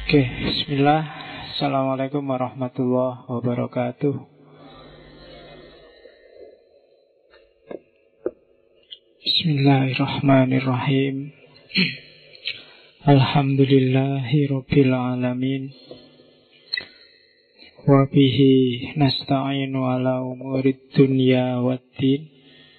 Oke, bismillah. Assalamualaikum warahmatullahi wabarakatuh. Bismillahirrahmanirrahim. Alhamdulillahi rabbil alamin. Wa bihi nasta'inu ala umurid dunya waddin.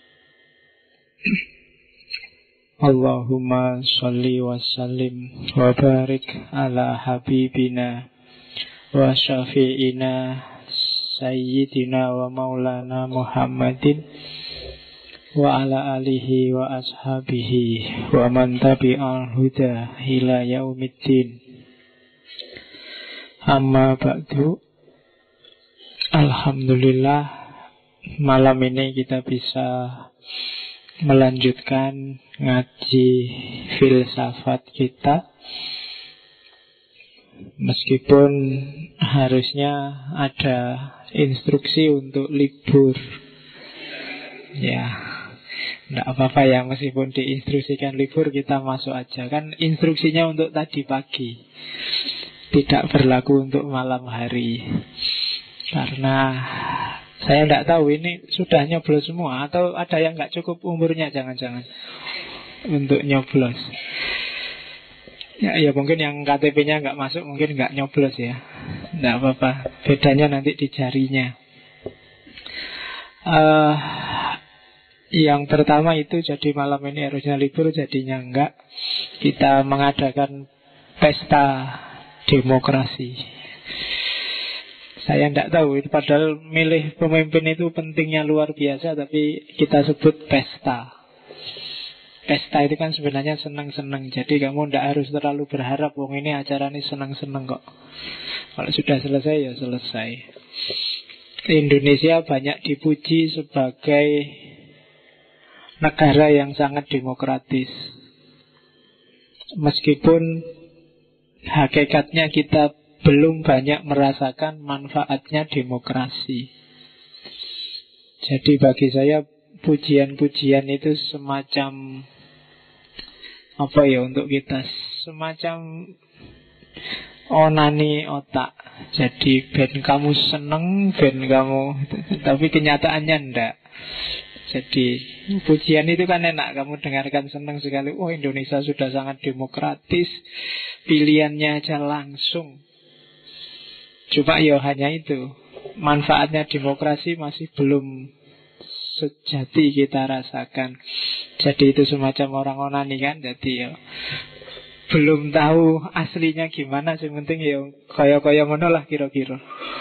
Allahumma salli wa sallim wa barik ala habibina wa syafi'ina sayyidina wa maulana Muhammadin wa ala alihi wa ashabihi wa man tabi'al huda ila yaumiddin. Amma ba'du. Alhamdulillah, malam ini kita bisa melanjutkan ngaji filsafat kita, meskipun harusnya ada instruksi untuk libur. Ya, tidak apa-apa ya, meskipun diinstruksikan libur kita masuk aja. Kan instruksinya untuk tadi pagi, tidak berlaku untuk malam hari. Karena saya tidak tahu ini sudah nyoblos semua atau ada yang nggak cukup umurnya, jangan-jangan untuk nyoblos. Ya mungkin yang KTP-nya nggak masuk mungkin nggak nyoblos ya. Tidak apa-apa, bedanya nanti di jarinya. Yang pertama itu, jadi malam ini harusnya libur, jadinya enggak. Kita mengadakan pesta demokrasi. Saya tidak tahu, padahal milih pemimpin itu pentingnya luar biasa, tapi kita sebut pesta. Pesta itu kan sebenarnya senang-senang. Jadi kamu tidak harus terlalu berharap, wong ini acara ini senang-senang kok. Kalau sudah selesai ya selesai. Indonesia banyak dipuji sebagai negara yang sangat demokratis, meskipun hakikatnya kita belum banyak merasakan manfaatnya demokrasi. Jadi bagi saya pujian-pujian itu semacam apa ya untuk kita, semacam onani otak. Jadi ben kamu seneng, ben kamu, tapi kenyataannya enggak. Jadi pujian itu kan enak, kamu dengarkan senang sekali. Oh, Indonesia sudah sangat demokratis, pilihannya aja langsung. Cuma ya hanya itu, manfaatnya demokrasi masih belum sejati kita rasakan. Jadi itu semacam orang onani kan. Jadi ya belum tahu aslinya gimana. Yang penting ya kaya-kaya ngono lah kira-kira.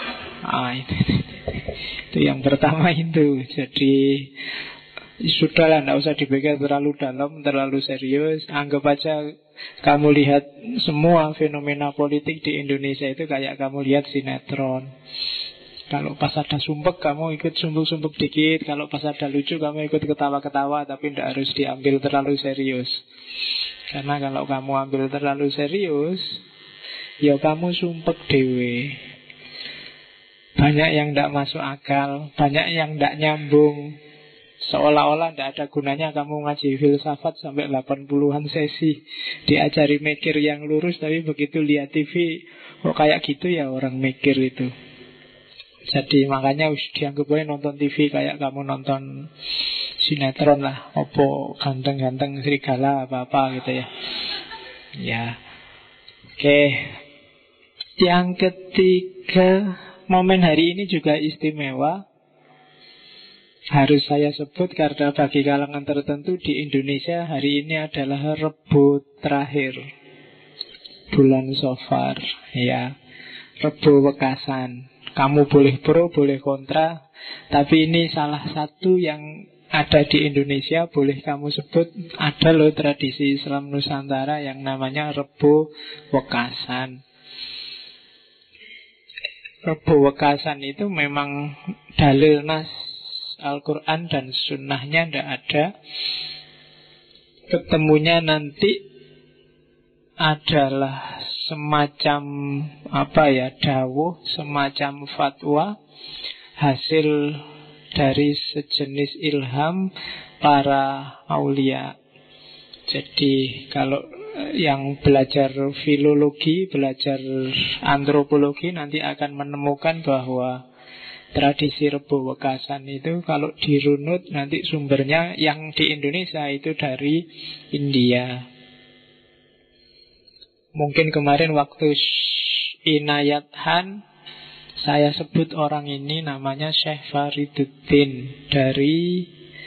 Itu yang pertama itu. Jadi sudahlah, tidak usah dipikir terlalu dalam, terlalu serius. Anggap aja kamu lihat semua fenomena politik di Indonesia itu kayak kamu lihat sinetron. Kalau pas ada sumpek kamu ikut sumpek-sumpek dikit, kalau pas ada lucu kamu ikut ketawa-ketawa, tapi tidak harus diambil terlalu serius. Karena kalau kamu ambil terlalu serius, ya kamu sumpek dewe. Banyak yang tidak masuk akal, banyak yang tidak nyambung. Seolah-olah tidak ada gunanya kamu ngaji filsafat sampai 80-an sesi, diajari mikir yang lurus, tapi begitu lihat TV, oh kayak gitu ya orang mikir itu. Jadi makanya dianggap boleh nonton TV kayak kamu nonton sinetron lah, opo ganteng-ganteng serigala apa-apa gitu ya. Ya, oke. Yang ketiga, momen hari ini juga istimewa. Harus saya sebut karena bagi kalangan tertentu di Indonesia hari ini adalah Rebo terakhir bulan Safar, ya. Rebo Wekasan. Kamu boleh pro, boleh kontra, tapi ini salah satu yang ada di Indonesia, boleh kamu sebut. Ada loh tradisi Islam Nusantara yang namanya Rebo Wekasan. Rebo Wekasan itu memang dalil nas Al-Quran dan sunnahnya tidak ada. Ketemunya nanti adalah semacam apa ya, dawuh, semacam fatwa, hasil dari sejenis ilham para aulia. Jadi kalau yang belajar filologi, belajar antropologi nanti akan menemukan bahwa tradisi Rebo Wekasan itu kalau dirunut nanti sumbernya yang di Indonesia itu dari India. Mungkin kemarin waktu Inayat Han saya sebut orang ini namanya Syekh Fariduddin dari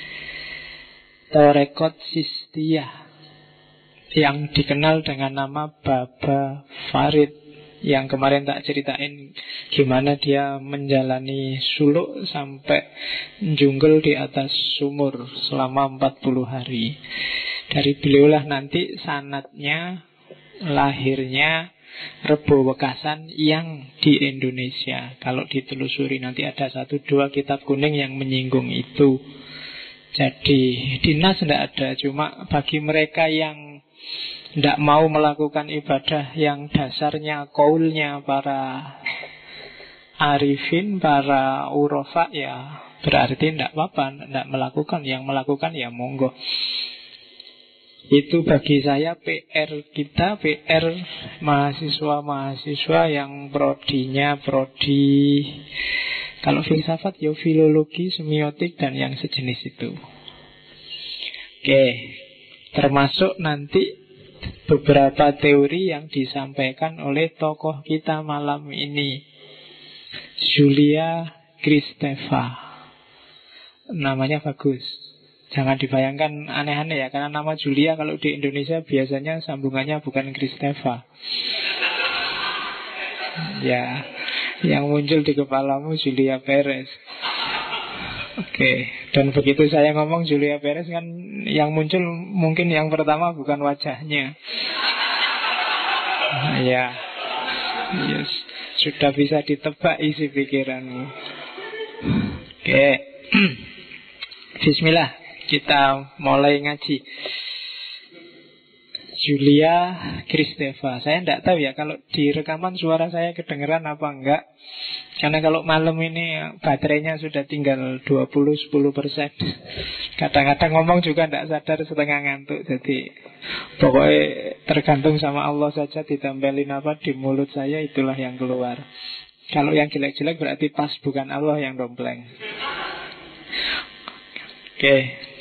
Torekot Sistiyah yang dikenal dengan nama Baba Farid, yang kemarin tak ceritain gimana dia menjalani suluk sampai jungle di atas sumur selama 40 hari. Dari beliaulah nanti sanadnya, lahirnya Rebo Wekasan yang di Indonesia. Kalau ditelusuri nanti ada 1-2 kitab kuning yang menyinggung itu. Jadi di Nas tidak ada, cuma bagi mereka yang tidak mau melakukan ibadah yang dasarnya kaulnya para arifin, para urofa, ya berarti tidak apa-apa, tidak melakukan. Yang melakukan ya monggo. Itu bagi saya PR kita, PR mahasiswa-mahasiswa yang prodinya prodi, kalau filsafat ya filologi, semiotik, dan yang sejenis itu. Oke, termasuk nanti beberapa teori yang disampaikan oleh tokoh kita malam ini, Julia Kristeva. Namanya bagus. Jangan dibayangkan aneh-aneh ya, karena nama Julia kalau di Indonesia biasanya sambungannya bukan Kristeva. Ya, yang muncul di kepalamu Julia Perez. Oke, dan begitu saya ngomong Julia Perez kan yang muncul mungkin yang pertama bukan wajahnya. Ya, yes, sudah bisa ditebak isi pikiranmu. Oke, bismillah, kita mulai ngaji. Julia Kristeva. Saya tidak tahu ya kalau di rekaman suara saya kedengeran apa enggak. Karena kalau malam ini baterainya sudah tinggal 20-10%. Kadang-kadang ngomong juga tidak sadar, setengah ngantuk. Jadi pokoknya tergantung sama Allah saja, ditempelin apa di mulut saya, itulah yang keluar. Kalau yang jelek-jelek berarti pas, bukan Allah yang dompleng. Oke,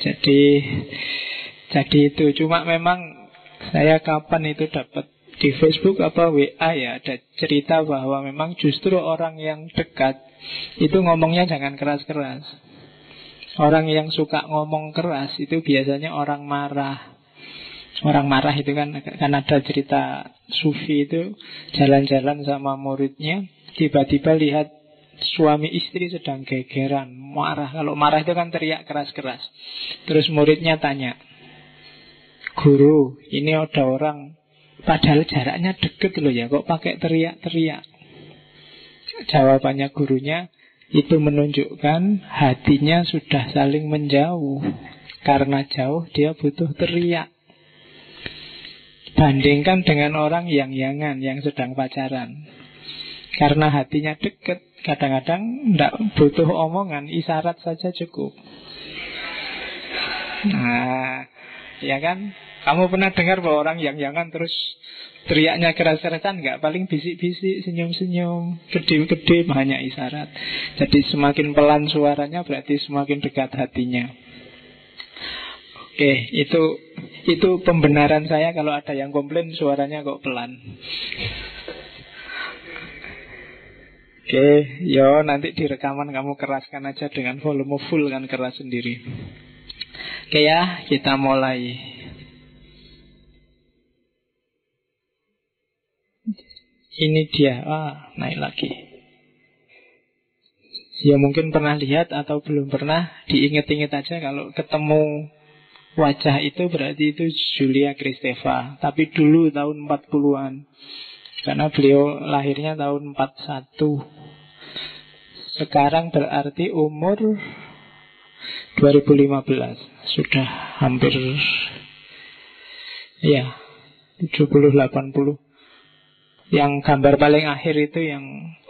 jadi itu. Cuma memang saya kapan itu dapat di Facebook apa WA ya, ada cerita bahwa memang justru orang yang dekat itu ngomongnya jangan keras-keras. Orang yang suka ngomong keras itu biasanya orang marah. Orang marah itu kan ada cerita Sufi itu jalan-jalan sama muridnya, tiba-tiba lihat suami istri sedang gegeran, marah. Kalau marah itu kan teriak keras-keras. Terus muridnya tanya, "Guru, ini ada orang, padahal jaraknya deket loh ya, kok pakai teriak-teriak?" Jawabannya gurunya, itu menunjukkan hatinya sudah saling menjauh. Karena jauh dia butuh teriak. Bandingkan dengan orang yang sedang pacaran. Karena hatinya deket, kadang-kadang tidak butuh omongan, isyarat saja cukup. Nah, ya kan? Kamu pernah dengar bahwa orang yang terus teriaknya keras-kerasan nggak? Paling bisik-bisik, senyum-senyum, kedip-kedip, hanya isyarat. Jadi semakin pelan suaranya berarti semakin dekat hatinya. Oke, itu pembenaran saya kalau ada yang komplain suaranya kok pelan. Oke, yo nanti di rekaman kamu keraskan aja dengan volume full kan, keras sendiri. Oke ya, kita mulai. Ini dia, naik lagi. Ya mungkin pernah lihat atau belum pernah, diinget-inget aja kalau ketemu wajah itu berarti itu Julia Kristeva. Tapi dulu tahun 40-an. Karena beliau lahirnya tahun 41. Sekarang berarti umur 2015. Sudah hampir 70-80. Yang gambar paling akhir itu yang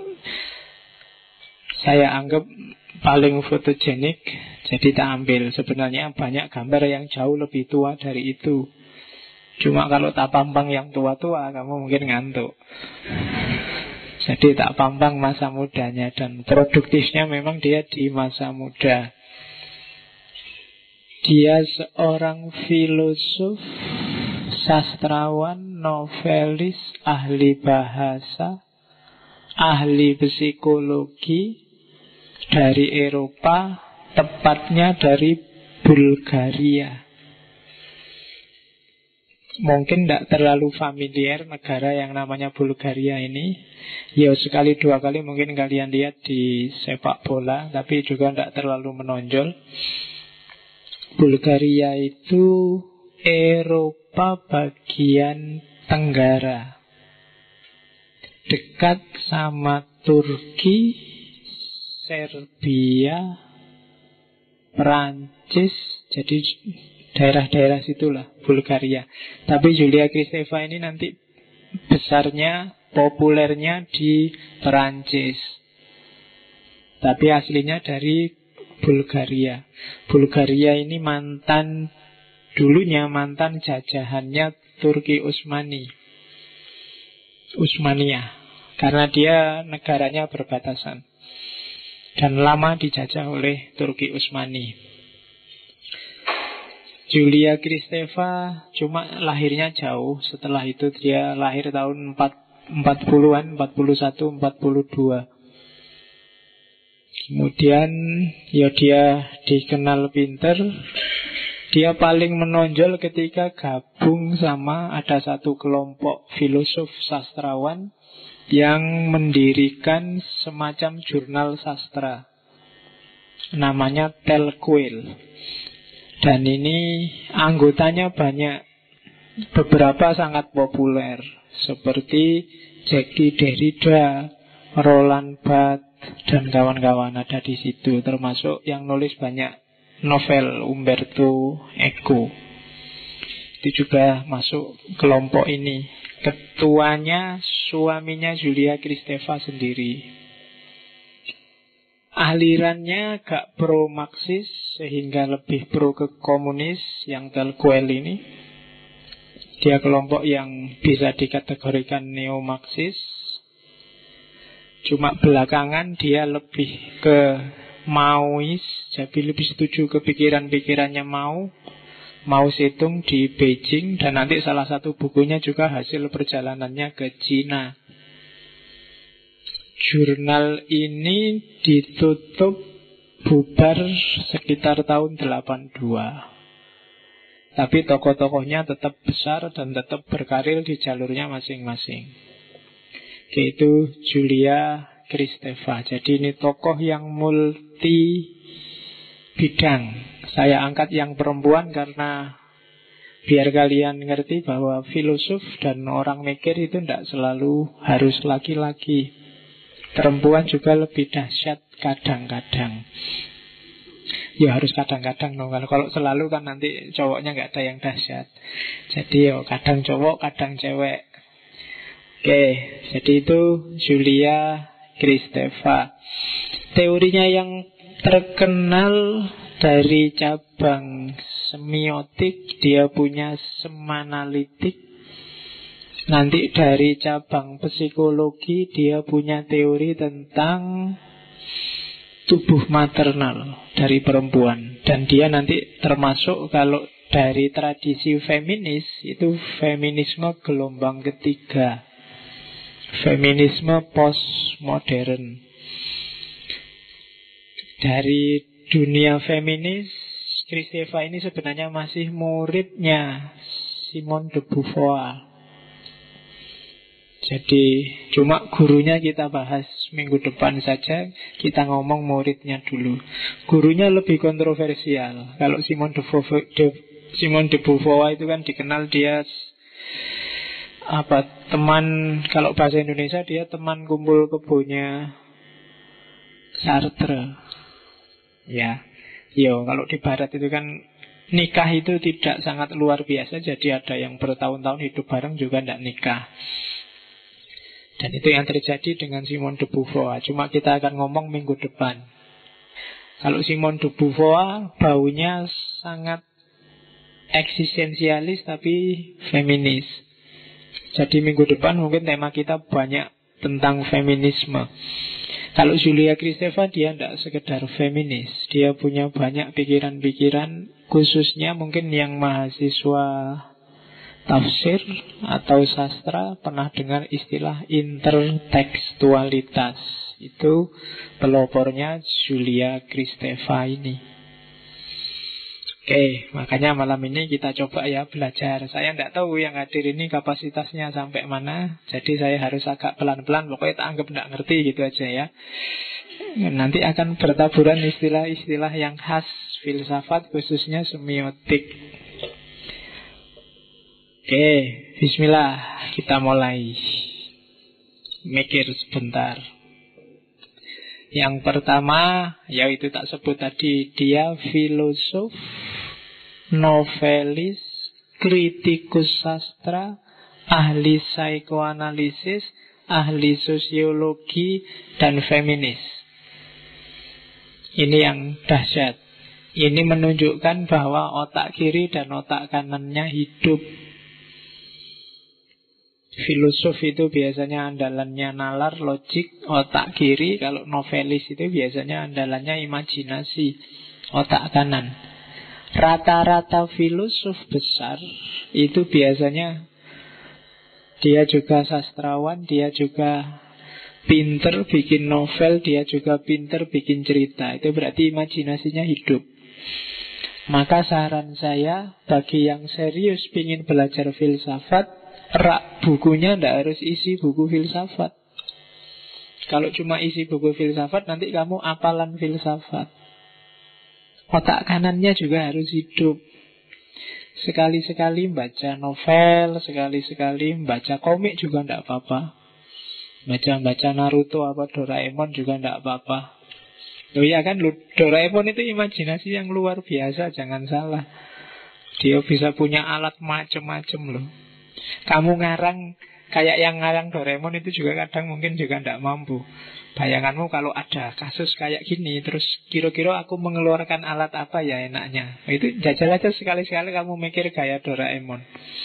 saya anggap paling fotogenik, jadi tak ambil. Sebenarnya banyak gambar yang jauh lebih tua dari itu. Cuma kalau tak pampang yang tua-tua, kamu mungkin ngantuk. Jadi tak pampang masa mudanya, dan produktifnya memang dia di masa muda. Dia seorang filosof, sastrawan, novelis, ahli bahasa, ahli psikologi dari Eropa, tepatnya dari Bulgaria. Mungkin tidak terlalu familiar negara yang namanya Bulgaria ini. Ya sekali dua kali mungkin kalian lihat di sepak bola, tapi juga tidak terlalu menonjol. Bulgaria itu Eropa bagian tenggara, dekat sama Turki, Serbia, Perancis. Jadi daerah-daerah situlah Bulgaria. Tapi Julia Kristeva ini nanti besarnya, populernya di Perancis, tapi aslinya dari Bulgaria. Bulgaria ini dulunya mantan jajahannya Turki Utsmania, karena dia negaranya berbatasan dan lama dijajah oleh Turki Utsmani. Julia Kristeva cuma lahirnya jauh. Setelah itu dia lahir tahun 40-an, 41, 42. Kemudian ya dia dikenal pinter. Dia paling menonjol ketika gabung sama ada satu kelompok filosof sastrawan yang mendirikan semacam jurnal sastra. Namanya Telquel. Dan ini anggotanya banyak, beberapa sangat populer, seperti Jacques Derrida, Roland Barthes, dan kawan-kawan ada di situ. Termasuk yang nulis banyak novel, Umberto Eco. Itu juga masuk kelompok ini. Ketuanya suaminya Julia Kristeva sendiri. Alirannya agak pro-Marxis, sehingga lebih pro ke komunis yang Telquel ini. Dia kelompok yang bisa dikategorikan neo-Marxis. Cuma belakangan dia lebih ke Maois, jadi lebih setuju ke pikiran-pikirannya Mao Zedong di Beijing. Dan nanti salah satu bukunya juga hasil perjalanannya ke Cina. Jurnal ini ditutup bubar sekitar tahun 82. Tapi tokoh-tokohnya tetap besar dan tetap berkarir di jalurnya masing-masing. Yaitu Julia Kristeva. Jadi ini tokoh yang multi bidang. Saya angkat yang perempuan karena biar kalian ngerti bahwa filosof dan orang mikir itu tidak selalu harus laki-laki. Perempuan juga lebih dahsyat kadang-kadang. Ya harus kadang-kadang dong. Kalau selalu kan nanti cowoknya nggak ada yang dahsyat. Jadi kadang cowok, kadang cewek. Oke, jadi itu Julia Kristeva. Teorinya yang terkenal dari cabang semiotik, dia punya semanalitik. Nanti dari cabang psikologi dia punya teori tentang tubuh maternal dari perempuan. Dan dia nanti termasuk kalau dari tradisi feminis, itu feminisme gelombang ketiga, feminisme postmodern. Dari dunia feminis, Kristeva ini sebenarnya masih muridnya Simone de Beauvoir. Jadi cuma gurunya kita bahas minggu depan saja. Kita ngomong muridnya dulu. Gurunya lebih kontroversial. Kalau Simone de Beauvoir itu kan dikenal dia teman, kalau bahasa Indonesia dia teman kumpul kebonya Sartre. Ya. Kalau di barat itu kan nikah itu tidak sangat luar biasa. Jadi ada yang bertahun-tahun hidup bareng juga tidak nikah. Dan itu yang terjadi dengan Simone de Beauvoir. Cuma kita akan ngomong minggu depan. Kalau Simone de Beauvoir baunya sangat eksistensialis tapi feminis. Jadi minggu depan mungkin tema kita banyak tentang feminisme. Kalau Julia Kristeva dia tidak sekedar feminis, dia punya banyak pikiran-pikiran, khususnya mungkin yang mahasiswa tafsir atau sastra pernah dengar istilah intertekstualitas. Itu pelopornya Julia Kristeva ini. Oke, makanya malam ini kita coba ya belajar. Saya tidak tahu yang hadir ini kapasitasnya sampai mana, jadi saya harus agak pelan-pelan. Pokoknya tak anggap tidak ngerti gitu aja ya. Nanti akan bertaburan istilah-istilah yang khas filsafat, khususnya semiotik. Oke, bismillah, kita mulai. Mikir sebentar. Yang pertama, yaitu tak sebut tadi, dia filosof, novelis, kritikus sastra, ahli psikoanalisis, ahli sosiologi, dan feminis. Ini yang dahsyat. Ini menunjukkan bahwa otak kiri dan otak kanannya hidup. Filosof itu biasanya andalannya nalar, logik, otak kiri. Kalau novelis itu biasanya andalannya imajinasi, otak kanan. Rata-rata filosof besar itu biasanya dia juga sastrawan, dia juga pinter bikin novel, dia juga pinter bikin cerita. Itu berarti imajinasinya hidup. Maka saran saya bagi yang serius ingin belajar filsafat, rak bukunya tidak harus isi buku filsafat. Kalau cuma isi buku filsafat, nanti kamu apalan filsafat. Otak kanannya juga harus hidup. Sekali-sekali baca novel, sekali-sekali baca komik juga tidak apa-apa. Baca-baca Naruto apa Doraemon juga tidak apa-apa. Loh ya kan, Doraemon itu imajinasi yang luar biasa, jangan salah. Dia bisa punya alat macam-macam loh. Kamu ngarang kayak yang ngarang Doraemon itu juga kadang mungkin juga tidak mampu. Bayanganmu kalau ada kasus kayak gini, terus kira-kira aku mengeluarkan alat apa ya enaknya. Itu jajal aja sekali-sekali kamu mikir gaya Doraemon.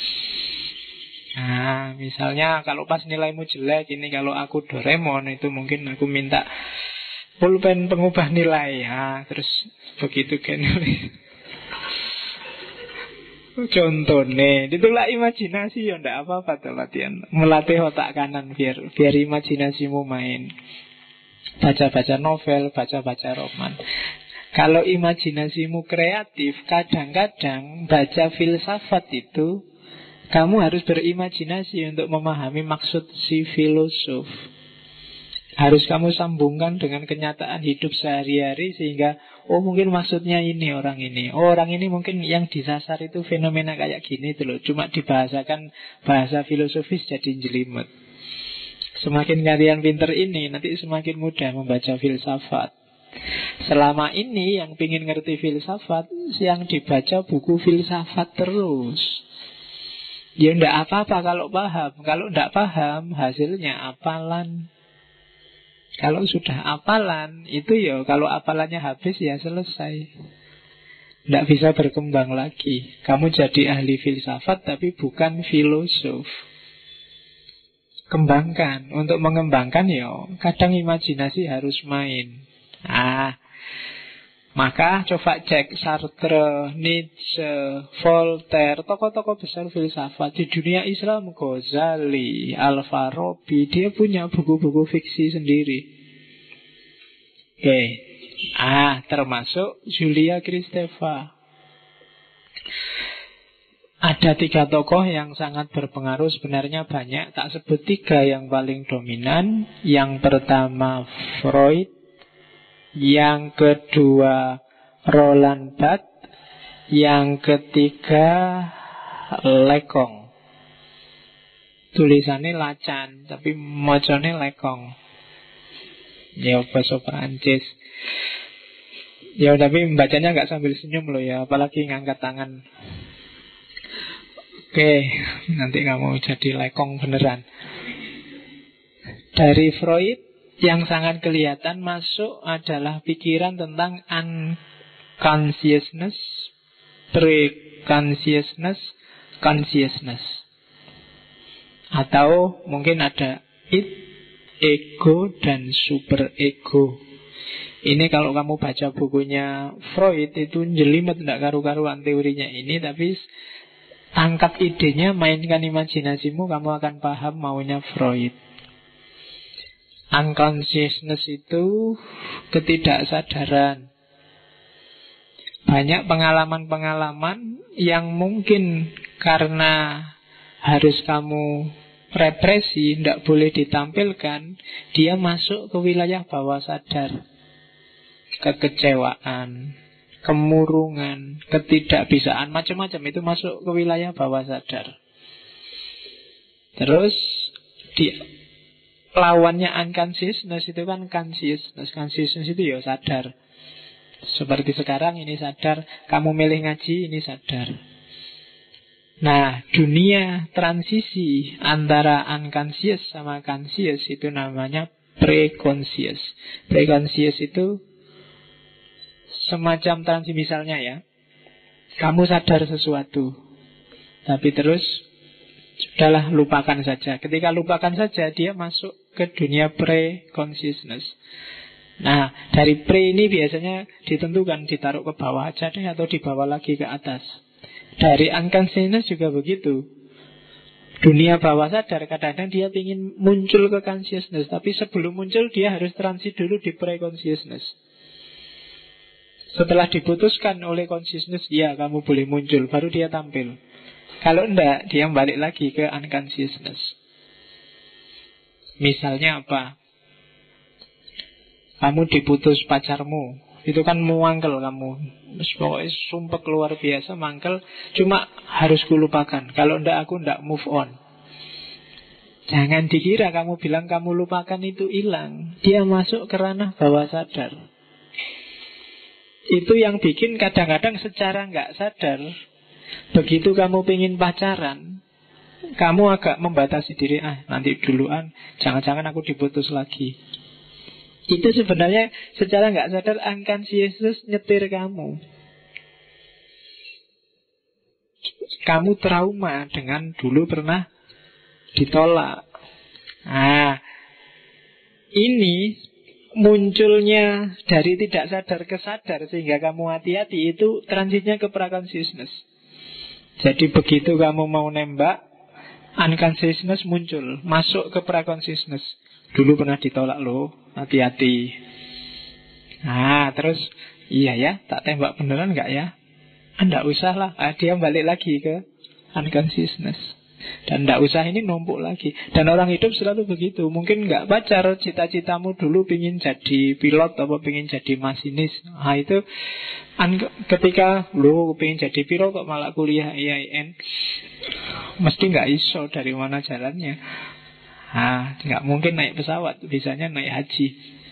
Nah, misalnya kalau pas nilaimu jelek, ini kalau aku Doraemon itu mungkin aku minta pulpen pengubah nilai. Ya, terus begitu kan. Contohnya, itulah imajinasi ya, ndak apa-apa tuh latihan. Melatih otak kanan biar imajinasimu main. Baca-baca novel, baca-baca roman. Kalau imajinasimu kreatif, kadang-kadang baca filsafat itu kamu harus berimajinasi untuk memahami maksud si filosof. Harus kamu sambungkan dengan kenyataan hidup sehari-hari sehingga oh mungkin maksudnya ini orang ini. Oh orang ini mungkin yang disasar itu fenomena kayak gini tuh loh. Cuma dibahasakan bahasa filosofis jadi jelimet. Semakin kalian pinter ini, nanti semakin mudah membaca filsafat. Selama ini yang pingin ngerti filsafat, yang dibaca buku filsafat terus. Ya ndak apa-apa kalau paham. Kalau ndak paham, hasilnya apalan. Kalau sudah apalan, itu ya kalau apalannya habis ya selesai. Tidak bisa berkembang lagi. Kamu jadi ahli filsafat tapi bukan filosof. Kembangkan. Untuk mengembangkan ya kadang imajinasi harus main. Maka coba cek Sartre, Nietzsche, Voltaire, tokoh-tokoh besar filsafat di dunia Islam, Ghazali, Al-Farabi, dia punya buku-buku fiksi sendiri. Oke. Termasuk Julia Kristeva. Ada 3 tokoh yang sangat berpengaruh, sebenarnya banyak, tak sebut 3 yang paling dominan. Yang pertama Freud, yang kedua Roland Barthes, yang ketiga Lekong. Tulisannya Lacan, tapi mocone Lekong. Ya bahasa Perancis. Ya tapi bacanya nggak sambil senyum loh ya, apalagi ngangkat tangan. Oke, nanti kamu jadi Lekong beneran. Dari Freud yang sangat kelihatan masuk adalah pikiran tentang unconsciousness, pre-consciousness, consciousness. Atau mungkin ada id, ego, dan super ego. Ini kalau kamu baca bukunya Freud itu jelimet, tidak karu-karuan teorinya ini. Tapi tangkap idenya, mainkan imajinasimu, kamu akan paham maunya Freud. Unconsciousness itu ketidaksadaran. Banyak pengalaman-pengalaman yang mungkin karena harus kamu represi, tidak boleh ditampilkan, dia masuk ke wilayah bawah sadar. Kekecewaan, kemurungan, ketidakbisaan, macam-macam itu masuk ke wilayah bawah sadar. Terus di lawannya unconsciousness itu kan consciousness. Consciousness itu ya sadar. Seperti sekarang ini sadar, kamu milih ngaji ini sadar. Nah, dunia transisi antara unconscious sama conscious itu namanya pre-conscious. Pre-conscious itu semacam transisi, misalnya ya, kamu sadar sesuatu, tapi terus sudahlah, lupakan saja. Ketika lupakan saja, dia masuk ke dunia pre-consciousness. Nah, dari pre ini biasanya ditentukan ditaruh ke bawah aja deh, atau dibawa lagi ke atas. Dari unconsciousness juga begitu. Dunia bawah sadar kadang-kadang dia ingin muncul ke consciousness, tapi sebelum muncul dia harus transit dulu di pre-consciousness. Setelah diputuskan oleh consciousness, ya kamu boleh muncul, baru dia tampil. Kalau enggak, dia balik lagi ke unconsciousness. Misalnya apa? Kamu diputus pacarmu, itu kan mangkel kamu. Pokoknya sumpah luar biasa, mangkel. Cuma harus kulupakan. Kalau enggak, aku enggak move on. Jangan dikira kamu bilang kamu lupakan itu hilang. Dia masuk ke ranah bawah sadar. Itu yang bikin kadang-kadang secara nggak sadar, begitu kamu pengen pacaran, kamu agak membatasi diri. Nanti duluan, jangan-jangan aku diputus lagi. Itu sebenarnya secara nggak sadar unconscious nyetir kamu. Kamu trauma dengan dulu pernah ditolak. Ini munculnya dari tidak sadar ke sadar sehingga kamu hati-hati, itu transitnya ke pra-consciousness. Jadi begitu kamu mau nembak, unconsciousness muncul, masuk ke pra-consciousness. Dulu pernah ditolak loh, hati-hati. Terus iya ya, tak tembak beneran gak ya? Nggak usah lah. Dia balik lagi ke unconsciousness. Dan tidak usah ini numpuk lagi. Dan orang hidup selalu begitu. Mungkin nggak pacar, cita-citamu dulu pingin jadi pilot atau pingin jadi masinis. Itu ketika lo pingin jadi pilot kok malah kuliah IAIN, mesti nggak iso dari mana jalannya. Nggak mungkin naik pesawat, bisanya naik haji.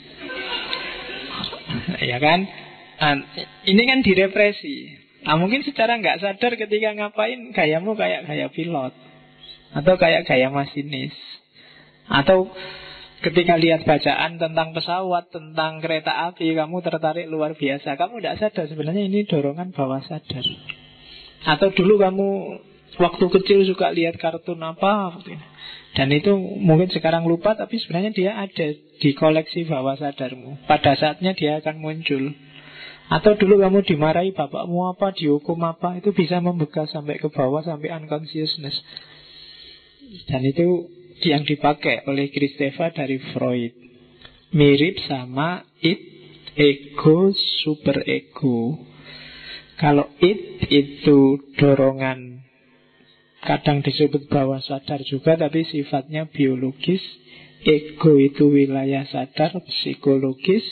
Ya kan? Ini kan direpresi. Mungkin secara nggak sadar ketika ngapain gayamu kayak gaya pilot, atau kayak gaya masinis, atau ketika lihat bacaan tentang pesawat, tentang kereta api, kamu tertarik luar biasa. Kamu tidak sadar sebenarnya ini dorongan bawah sadar. Atau dulu kamu waktu kecil suka lihat kartun apa, dan itu mungkin sekarang lupa, tapi sebenarnya dia ada di koleksi bawah sadarmu. Pada saatnya dia akan muncul. Atau dulu kamu dimarahi bapakmu apa, dihukum apa, itu bisa membekas sampai ke bawah, sampai unconsciousness. Dan itu yang dipakai oleh Kristeva dari Freud. Mirip sama id, ego, super ego. Kalau id itu dorongan, kadang disebut bawah sadar juga, tapi sifatnya biologis. Ego itu wilayah sadar, psikologis.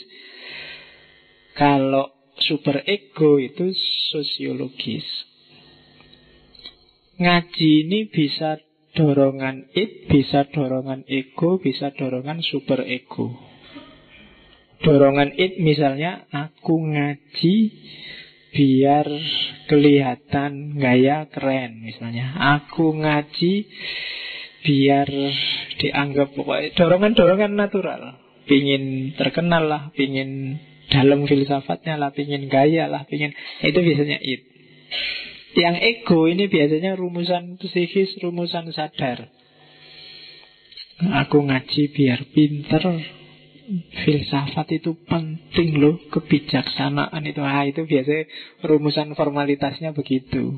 Kalau super ego itu sosiologis. Ngaji ini bisa dorongan id, bisa dorongan ego, bisa dorongan super ego. Dorongan id misalnya, aku ngaji biar kelihatan gaya keren misalnya. Aku ngaji biar dianggap, pokoknya dorongan-dorongan natural. Pingin terkenal lah, pingin dalam filsafatnya lah, pingin gaya lah, pingin, itu biasanya id. Yang ego ini biasanya rumusan psikis, rumusan sadar. Aku ngaji biar pinter, filsafat itu penting loh, kebijaksanaan itu. Itu biasanya rumusan formalitasnya begitu.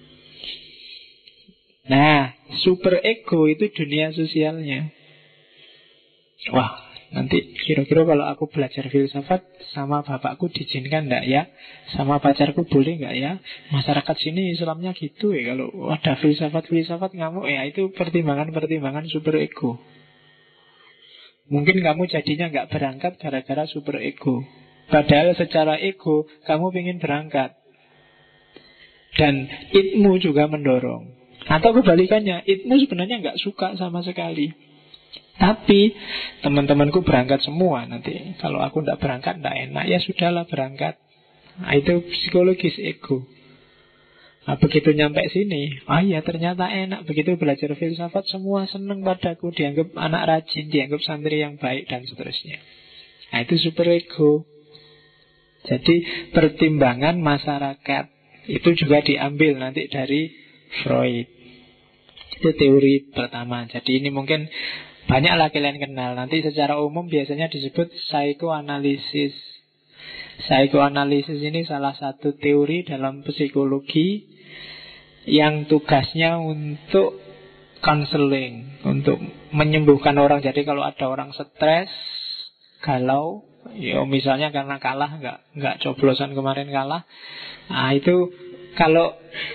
Nah, super ego itu dunia sosialnya. Wah, nanti kira-kira kalau aku belajar filsafat sama bapakku diizinkan enggak ya? Sama pacarku boleh enggak ya? Masyarakat sini Islamnya gitu ya. Kalau ada filsafat-filsafat ngamuk ya, itu pertimbangan-pertimbangan super ego. Mungkin kamu jadinya enggak berangkat gara-gara super ego. Padahal secara ego kamu ingin berangkat. Dan itmu juga mendorong. Atau kebalikannya, itmu sebenarnya enggak suka sama sekali. Tapi teman-temanku berangkat semua nanti. Kalau aku tidak berangkat, tidak enak. Ya sudahlah berangkat. Nah, itu psikologis ego. Nah, begitu nyampe sini, ya ternyata enak. Begitu belajar filsafat, semua seneng padaku. Dianggap anak rajin, dianggap santri yang baik, dan seterusnya. Nah, itu super ego. Jadi pertimbangan masyarakat itu juga diambil nanti dari Freud. Itu teori pertama. Jadi ini mungkin banyaklah kalian kenal. Nanti secara umum biasanya disebut psikoanalisis. Psikoanalisis ini salah satu teori dalam psikologi yang tugasnya untuk counseling, untuk menyembuhkan orang. Jadi kalau ada orang stres, galau, ya misalnya karena kalah, nggak coblosan kemarin kalah. Nah itu kalau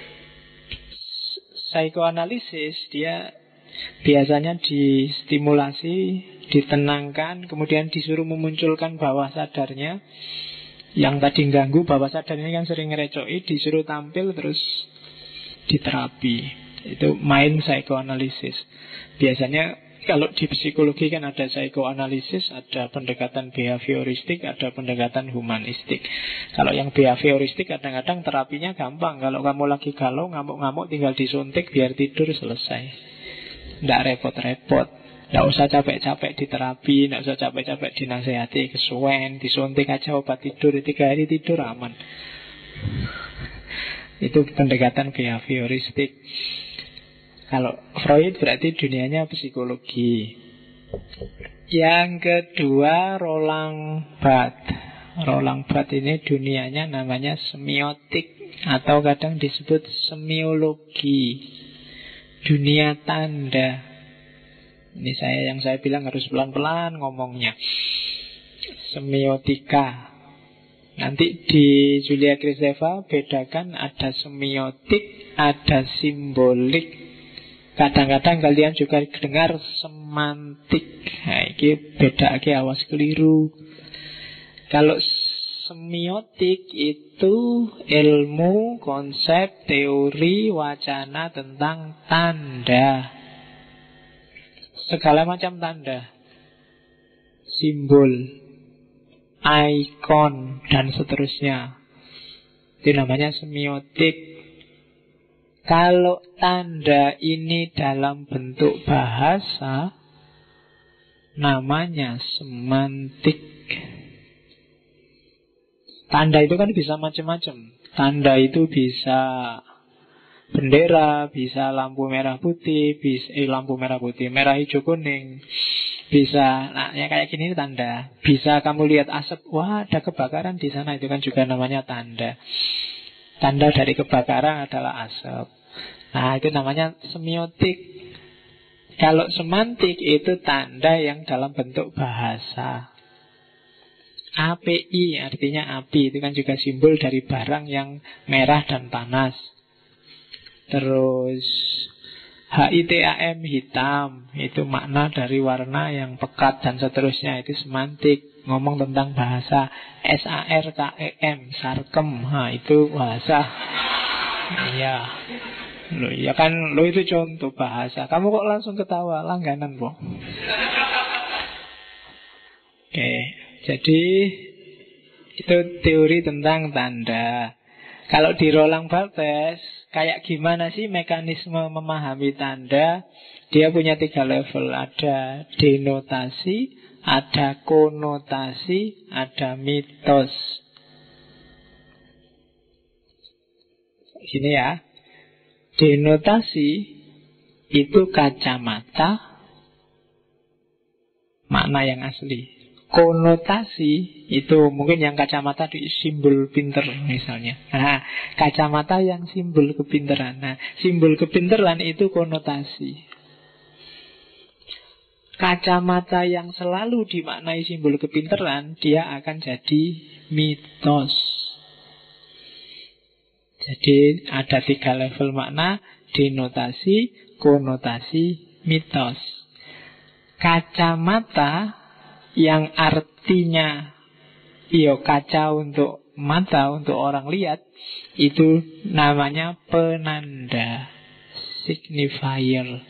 psikoanalisis dia biasanya distimulasi, ditenangkan, kemudian disuruh memunculkan bawah sadarnya. Yang tadi ganggu bawah sadar ini kan sering ngerecoki, disuruh tampil terus diterapi. Itu main psikoanalisis. Biasanya kalau di psikologi kan ada psikoanalisis, ada pendekatan behavioristik, ada pendekatan humanistik. Kalau yang behavioristik kadang-kadang terapinya gampang. Kalau kamu lagi galau, ngamuk-ngamuk, tinggal disuntik biar tidur, selesai. Tidak repot-repot. Tidak usah capek-capek di terapi, tidak usah capek-capek dinasehati, kesuwen, disuntik aja obat tidur, 3 hari tidur aman. Itu pendekatan behavioristik. Kalau Freud berarti dunianya psikologi. Yang kedua Roland Barthes. Roland Barthes ini dunianya namanya semiotik, atau kadang disebut semiologi, dunia tanda. Ini yang saya bilang harus pelan-pelan ngomongnya. Semiotika. Nanti di Julia Kristeva bedakan ada semiotik, ada simbolik. Kadang-kadang kalian juga dengar semantik. Nah, ini beda lagi, awas keliru. Kalau semiotik itu ilmu, konsep, teori, wacana tentang tanda. Segala macam tanda, simbol, ikon, dan seterusnya. Itu namanya semiotik. Kalau tanda ini dalam bentuk bahasa, namanya semantik. Tanda itu kan bisa macam-macam. Tanda itu bisa bendera, bisa lampu merah putih, bisa lampu merah putih, merah hijau kuning. Bisa, nah ya kayak gini tanda. Bisa kamu lihat asap, wah ada kebakaran di sana, itu kan juga namanya tanda. Tanda dari kebakaran adalah asap. Nah itu namanya semiotik. Kalau semantik itu tanda yang dalam bentuk bahasa. API artinya api, itu kan juga simbol dari barang yang merah dan panas. Terus HITAM hitam, itu makna dari warna yang pekat dan seterusnya, itu semantik. Ngomong tentang bahasa. SARKEM, sarkem, itu bahasa. Iya. Loh, ya kan, lo itu contoh bahasa. Kamu kok langsung ketawa, langganan kok. Oke, jadi itu teori tentang tanda. Kalau di Roland Barthes, kayak gimana sih mekanisme memahami tanda? Dia punya 3 level. Ada denotasi, ada konotasi, ada mitos. Sini ya. Denotasi itu kacamata, makna yang asli. Konotasi itu mungkin yang kacamata di simbol pinter misalnya. Nah, kacamata yang simbol kepinteran. Nah, simbol kepinteran itu konotasi. Kacamata yang selalu dimaknai simbol kepinteran, dia akan jadi mitos. Jadi ada 3 level makna: denotasi, konotasi, mitos. Kacamata yang artinya kaca untuk mata, untuk orang lihat, itu namanya penanda, signifier.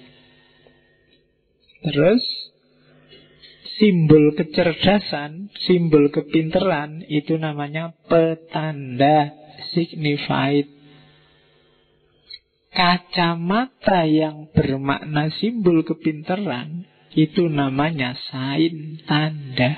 Terus simbol kecerdasan, simbol kepinteran, itu namanya petanda, signified. Kacamata yang bermakna simbol kepinteran itu namanya sign, tanda.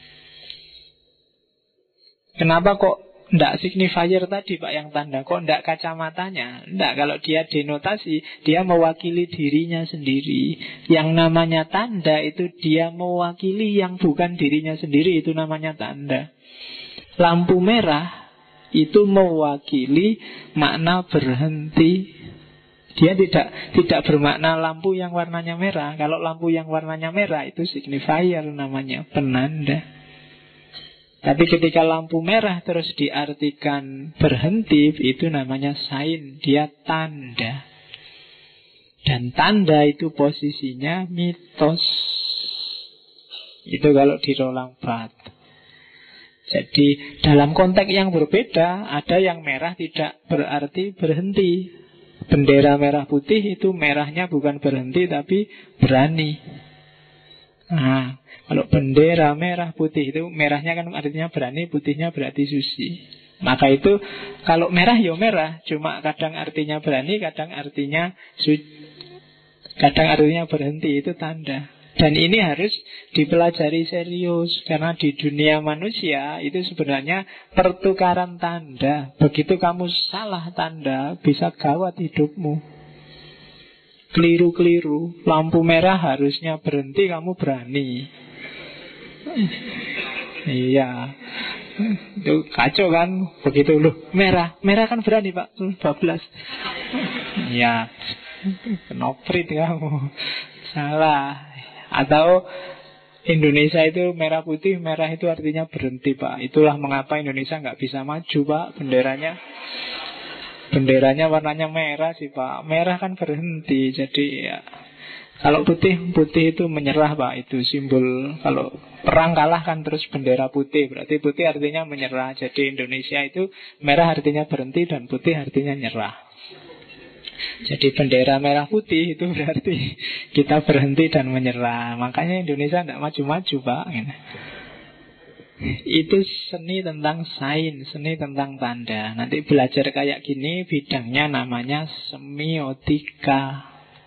Kenapa kok ndak signifier tadi Pak yang tanda? Kok ndak kacamatanya? Ndak, kalau dia denotasi, dia mewakili dirinya sendiri. Yang namanya tanda itu dia mewakili yang bukan dirinya sendiri, itu namanya tanda. Lampu merah itu mewakili makna berhenti. Dia tidak bermakna lampu yang warnanya merah. Kalau lampu yang warnanya merah itu signifier namanya, penanda. Tapi ketika lampu merah terus diartikan berhenti, itu namanya sign, dia tanda. Dan tanda itu posisinya mitos. Itu kalau di Roland Barthes. Jadi dalam konteks yang berbeda, ada yang merah tidak berarti berhenti. Bendera merah putih itu merahnya bukan berhenti tapi berani. Nah, kalau bendera merah putih itu merahnya kan artinya berani, putihnya berarti suci. Maka itu kalau merah ya merah, cuma kadang artinya berani, kadang artinya berhenti, itu tanda. Dan ini harus dipelajari serius, karena di dunia manusia itu sebenarnya pertukaran tanda. Begitu kamu salah tanda, bisa gawat hidupmu. Keliru-keliru, lampu merah harusnya berhenti, kamu berani. Iya, itu kacau kan. Begitu loh, merah kan berani Pak, 12. Iya, kenoprit kamu, salah. Atau Indonesia itu merah putih, merah itu artinya berhenti Pak. Itulah mengapa Indonesia nggak bisa maju Pak. Benderanya warnanya merah sih Pak. Merah kan berhenti. Jadi ya, kalau putih itu menyerah Pak. Itu simbol. Kalau perang kalah kan terus bendera putih, berarti putih artinya menyerah. Jadi Indonesia itu merah artinya berhenti dan putih artinya nyerah. Jadi bendera merah putih itu berarti kita berhenti dan menyerah. Makanya Indonesia tidak maju-maju Pak. Itu seni tentang sains, seni tentang tanda. Nanti belajar kayak gini, bidangnya namanya semiotika.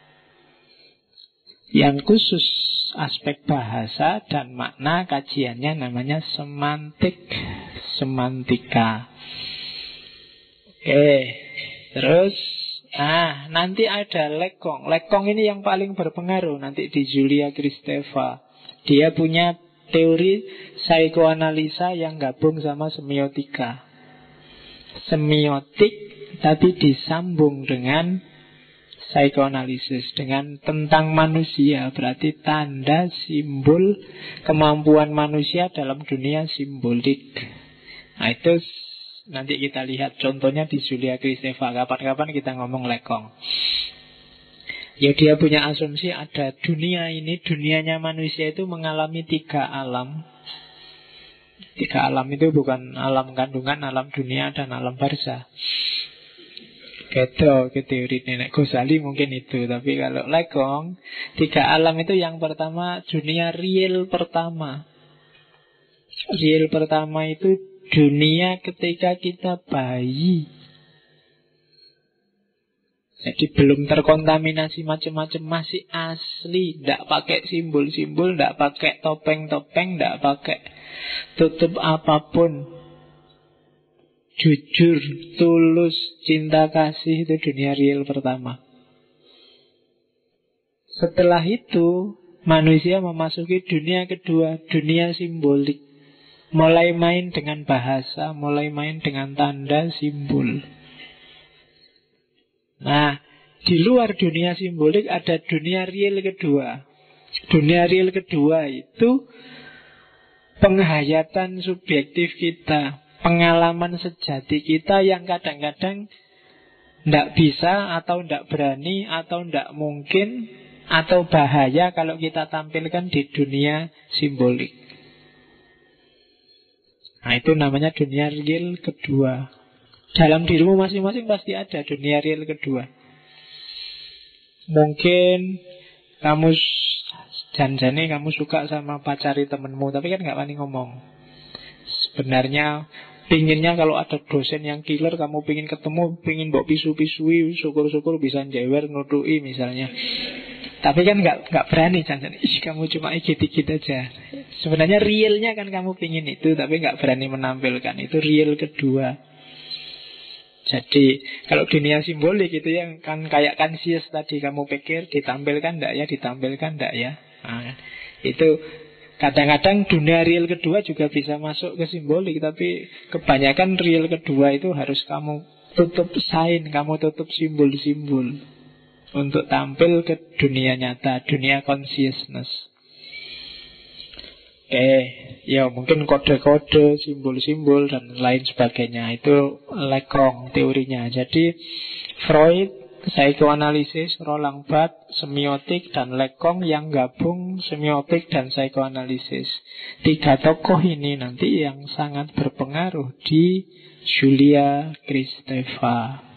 Yang khusus aspek bahasa dan makna, kajiannya namanya semantik, semantika. Terus nanti ada Lekong. Lekong ini yang paling berpengaruh nanti di Julia Kristeva. Dia punya teori psikoanalisa yang gabung sama semiotika. Semiotik tapi disambung dengan psikoanalisis, dengan tentang manusia. Berarti tanda, simbol, kemampuan manusia dalam dunia simbolik. Nah itu nanti kita lihat contohnya di Julia Kristeva. Kapan-kapan kita ngomong Lekong. Ya dia punya asumsi ada dunia ini, dunianya manusia itu mengalami 3 alam. 3 alam itu bukan alam kandungan, alam dunia, dan alam barzah. Gitu ke teori Nenek Ghazali mungkin itu. Tapi kalau Lekong, 3 alam itu yang pertama dunia real pertama. Real pertama itu dunia ketika kita bayi. Jadi belum terkontaminasi macam-macam, masih asli, tidak pakai simbol-simbol, tidak pakai topeng-topeng, tidak pakai tutup apapun. jujur, tulus, cinta kasih, itu dunia real pertama. Setelah itu manusia memasuki dunia kedua, dunia simbolik. Mulai main dengan bahasa, mulai main dengan tanda simbol. Nah, di luar dunia simbolik ada dunia real kedua. Dunia real kedua itu penghayatan subjektif kita, pengalaman sejati kita yang kadang-kadang tidak bisa atau tidak berani atau tidak mungkin atau bahaya kalau kita tampilkan di dunia simbolik. Nah, itu namanya dunia real kedua. Dalam dirimu masing-masing pasti ada dunia real kedua. Mungkin kamu janjane kamu suka sama pacari temenmu, tapi kan gak wani ngomong. Sebenarnya pinginnya kalau ada dosen yang killer, kamu pingin ketemu, pingin mbok pisu-pisui, syukur-syukur bisa njewer nutui misalnya. Tapi kan gak berani jangan. Kamu cuma ikut-ikut aja. Sebenarnya realnya kan kamu pingin itu, tapi gak berani menampilkan. Itu real kedua. Jadi kalau dunia simbolik itu yang kan kayak Kansius tadi, kamu pikir ditampilkan ndak ya, ditampilkan ndak ya. Nah, itu kadang-kadang dunia real kedua juga bisa masuk ke simbolik, tapi kebanyakan real kedua itu harus kamu tutup sign, kamu tutup simbol-simbol untuk tampil ke dunia nyata, dunia consciousness. Ya mungkin kode-kode, simbol-simbol dan lain sebagainya. Itu Lacan teorinya. Jadi Freud psikoanalisis, Roland Barthes semiotik, dan Lacan yang gabung semiotik dan psikoanalisis. Tiga tokoh ini nanti yang sangat berpengaruh di Julia Kristeva.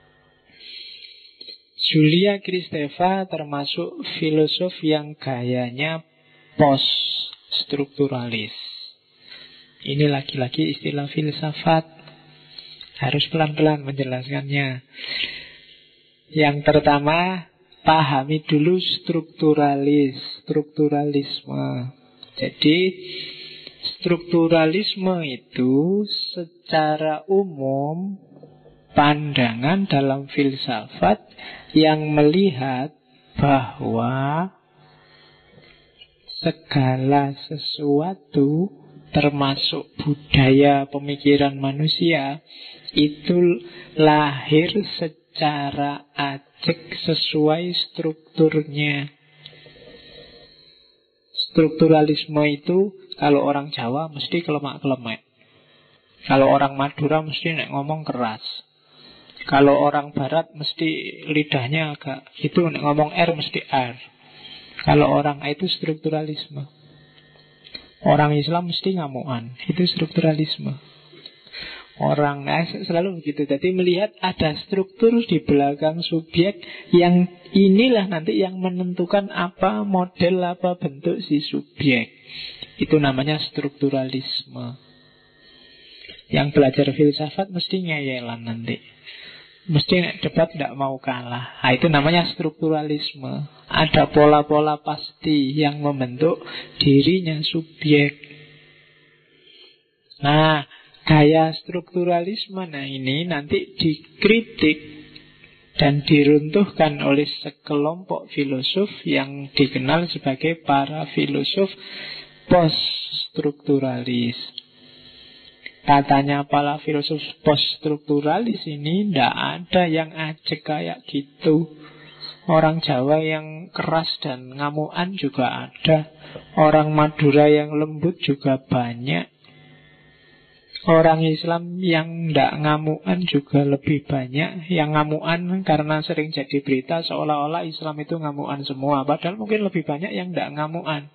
Julia Kristeva termasuk filosof yang gayanya post-strukturalis. Ini lagi-lagi istilah filsafat. Harus pelan-pelan menjelaskannya. Yang pertama, pahami dulu strukturalisme. Jadi, strukturalisme itu secara umum pandangan dalam filsafat yang melihat bahwa segala sesuatu termasuk budaya pemikiran manusia itu lahir secara acak sesuai strukturnya. Strukturalisme itu kalau orang Jawa mesti kelemak-kelemek. Kalau orang Madura mesti nek ngomong keras. Kalau orang Barat mesti lidahnya agak gitu, nek ngomong R mesti R. Kalau orang A itu strukturalisme. Orang Islam mesti ngamuan, itu strukturalisme. Orang selalu begitu. Jadi melihat ada struktur di belakang subjek yang inilah nanti yang menentukan apa model, apa bentuk si subjek. Itu namanya strukturalisme. Yang belajar filsafat mesti ngeyelan nanti. Mesti debat tidak mau kalah. Nah, itu namanya strukturalisme. Ada pola-pola pasti yang membentuk dirinya subjek. Nah, gaya strukturalisme ini nanti dikritik dan diruntuhkan oleh sekelompok filosof yang dikenal sebagai para filosof post-strukturalis. Katanya para filosof post-strukturalis ini tidak ada yang ajak kayak gitu. Orang Jawa yang keras dan ngamuan juga ada. Orang Madura yang lembut juga banyak. Orang Islam yang tidak ngamuan juga lebih banyak. Yang ngamuan karena sering jadi berita seolah-olah Islam itu ngamuan semua. Padahal mungkin lebih banyak yang tidak ngamuan.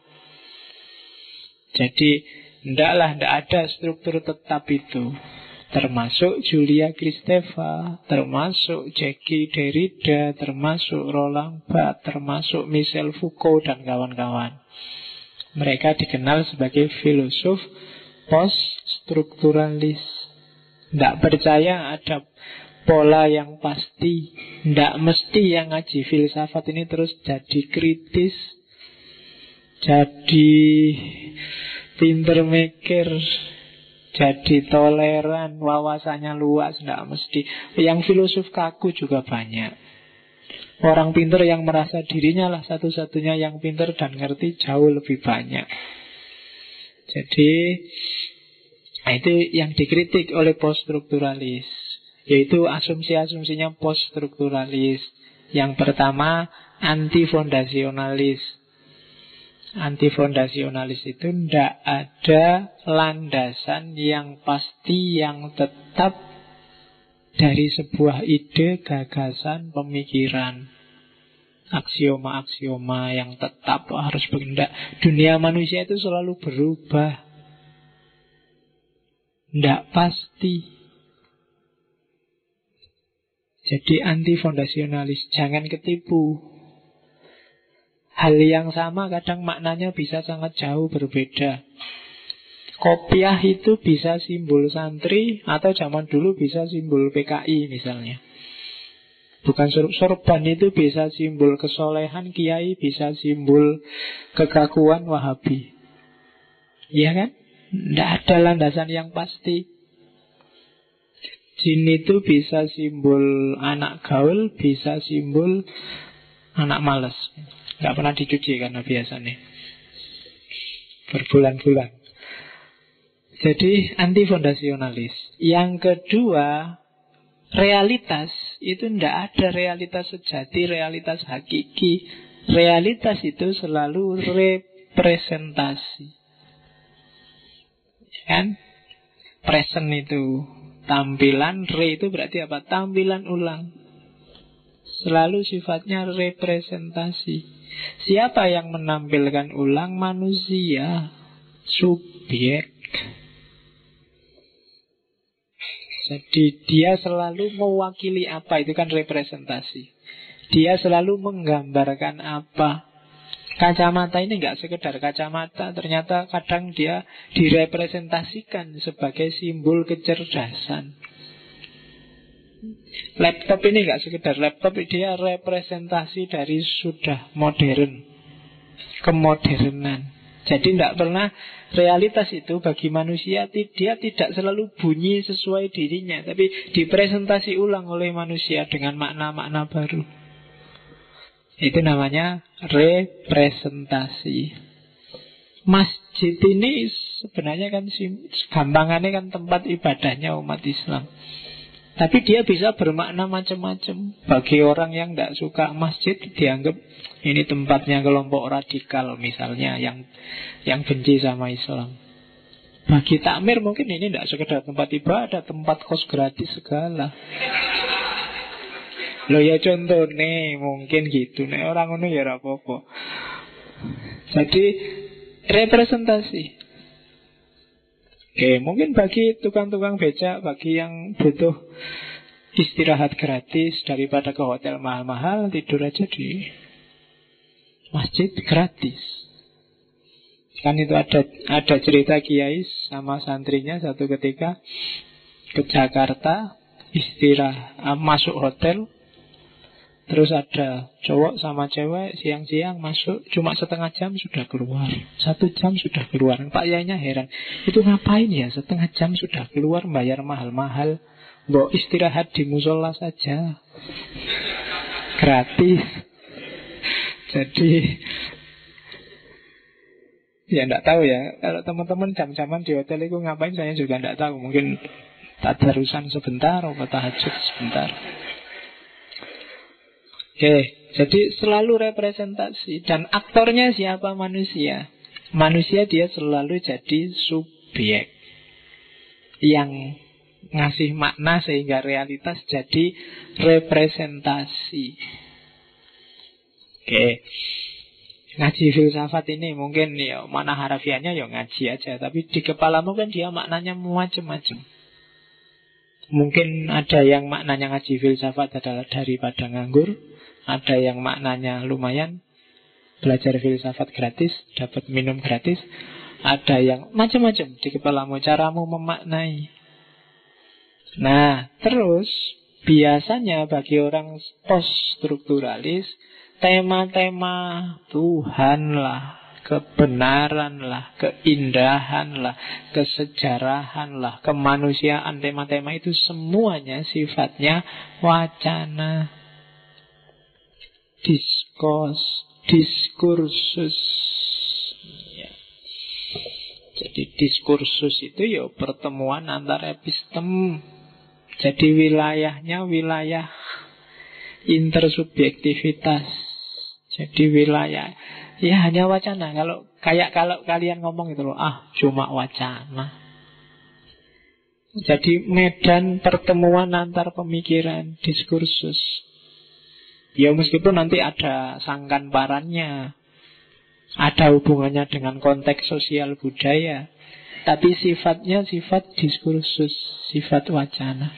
Jadi tidak ada struktur tetap itu. Termasuk Julia Kristeva, termasuk Jacques Derrida, termasuk Roland Barthes, termasuk Michel Foucault dan kawan-kawan. Mereka dikenal sebagai filosof post-strukturalis. Tidak percaya ada pola yang pasti. Tidak mesti yang ngaji filsafat ini terus jadi kritis, jadi pinter mikir. jadi toleran, wawasannya luas, tidak mesti. Yang filosof kaku juga banyak. Orang pintar yang merasa dirinya lah satu-satunya yang pintar dan ngerti jauh lebih banyak. Jadi itu yang dikritik oleh poststrukturalis, yaitu asumsi-asumsinya poststrukturalis. Yang pertama, antifondasionalis. Antifondasionalis itu tidak ada landasan yang pasti, yang tetap dari sebuah ide, gagasan, pemikiran, aksioma-aksioma yang tetap harus berkendak. Dunia manusia itu selalu berubah, tidak pasti. Jadi antifondasionalis, jangan ketipu. Hal yang sama kadang maknanya bisa sangat jauh berbeda. Kopiah itu bisa simbol santri, atau zaman dulu bisa simbol PKI misalnya. Bukan sorban itu bisa simbol kesolehan, kiai bisa simbol kekakuan Wahabi. Iya kan? Tidak ada landasan yang pasti. Jin itu bisa simbol anak gaul, bisa simbol anak malas. Gak pernah dicuci karena biasanya berbulan-bulan. Jadi antifondasionalis. Yang kedua, realitas itu tidak ada realitas sejati, realitas hakiki. Realitas itu selalu representasi. Kan? Present itu tampilan, re itu berarti apa? Tampilan ulang. Selalu sifatnya representasi. Siapa yang menampilkan ulang? Manusia, subjek. Jadi dia selalu mewakili apa? Itu kan representasi. Dia selalu menggambarkan apa? Kacamata ini nggak sekedar kacamata, ternyata kadang dia direpresentasikan sebagai simbol kecerdasan. Laptop ini nggak sekedar laptop, dia representasi dari sudah modern, kemodernan. Jadi tidak pernah realitas itu bagi manusia, dia tidak selalu bunyi sesuai dirinya, tapi dipresentasi ulang oleh manusia dengan makna-makna baru. Itu namanya representasi. Masjid ini sebenarnya kan gampangannya kan tempat ibadahnya umat Islam. Tapi dia bisa bermakna macam-macam. Bagi orang yang tidak suka masjid, dianggap ini tempatnya kelompok radikal misalnya, yang benci sama Islam. Bagi takmir mungkin ini tidak sekedar tempat ibadah, tempat kos gratis segala. Loh ya contoh nih, mungkin gitu nih orang ngono ya apa-apa. Jadi representasi. Oke, mungkin bagi tukang-tukang becak, bagi yang butuh istirahat gratis daripada ke hotel mahal-mahal, tidur aja di masjid gratis. Kan itu ada cerita kiai sama santrinya satu ketika ke Jakarta, masuk hotel. Terus ada cowok sama cewek siang-siang masuk, cuma setengah jam sudah keluar, 1 jam sudah keluar. Pak Yainya heran, itu ngapain ya setengah jam sudah keluar, bayar mahal-mahal, mbok istirahat di musola saja, gratis. Jadi ya enggak tahu ya, kalau teman-teman jam-jaman di hotel itu ngapain saya juga enggak tahu. Mungkin tadarusan sebentar atau tahajud sebentar. Oke, jadi selalu representasi. Dan aktornya siapa? Manusia. Manusia dia selalu jadi subjek yang ngasih makna sehingga realitas jadi representasi. Oke, ngaji filsafat ini mungkin ya mana harafiahnya ya ngaji aja, tapi di kepalamu kan dia maknanya macam-macam. Mungkin ada yang maknanya ngaji filsafat adalah daripada nganggur. Ada yang maknanya lumayan, belajar filsafat gratis, dapat minum gratis. Ada yang macam-macam di kepalamu, caramu memaknai. Nah, terus biasanya bagi orang poststrukturalis, tema-tema Tuhan lah, kebenaran lah, keindahan lah, kesejarahan lah, kemanusiaan, tema-tema itu semuanya sifatnya wacana. Diskursus. Ya. Jadi diskursus itu ya pertemuan antar epistem. Jadi wilayahnya wilayah intersubjektivitas. Jadi wilayah ya hanya wacana. Kalau kalian ngomong itu loh, cuma wacana. Jadi medan pertemuan antar pemikiran, diskursus. Ya meskipun nanti ada sangkan parannya, ada hubungannya dengan konteks sosial budaya, tapi sifatnya sifat diskursus, sifat wacana.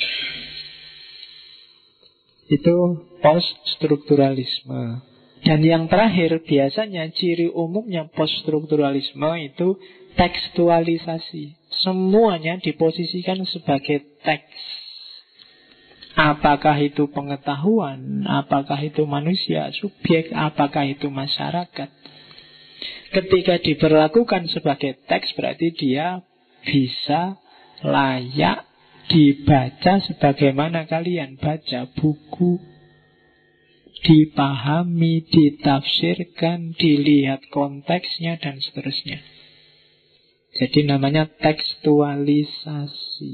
Itu poststrukturalisme. Dan yang terakhir, biasanya ciri umumnya poststrukturalisme itu tekstualisasi. Semuanya diposisikan sebagai teks. Apakah itu pengetahuan, apakah itu manusia, subjek, apakah itu masyarakat. Ketika diperlakukan sebagai teks, berarti dia bisa layak dibaca sebagaimana kalian baca buku. Dipahami, ditafsirkan, dilihat konteksnya, dan seterusnya. Jadi namanya tekstualisasi.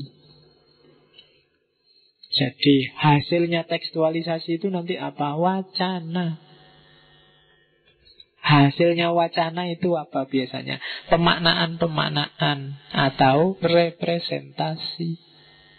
Jadi hasilnya tekstualisasi itu nanti apa? Wacana. Hasilnya wacana itu apa biasanya? Pemaknaan-pemaknaan atau representasi.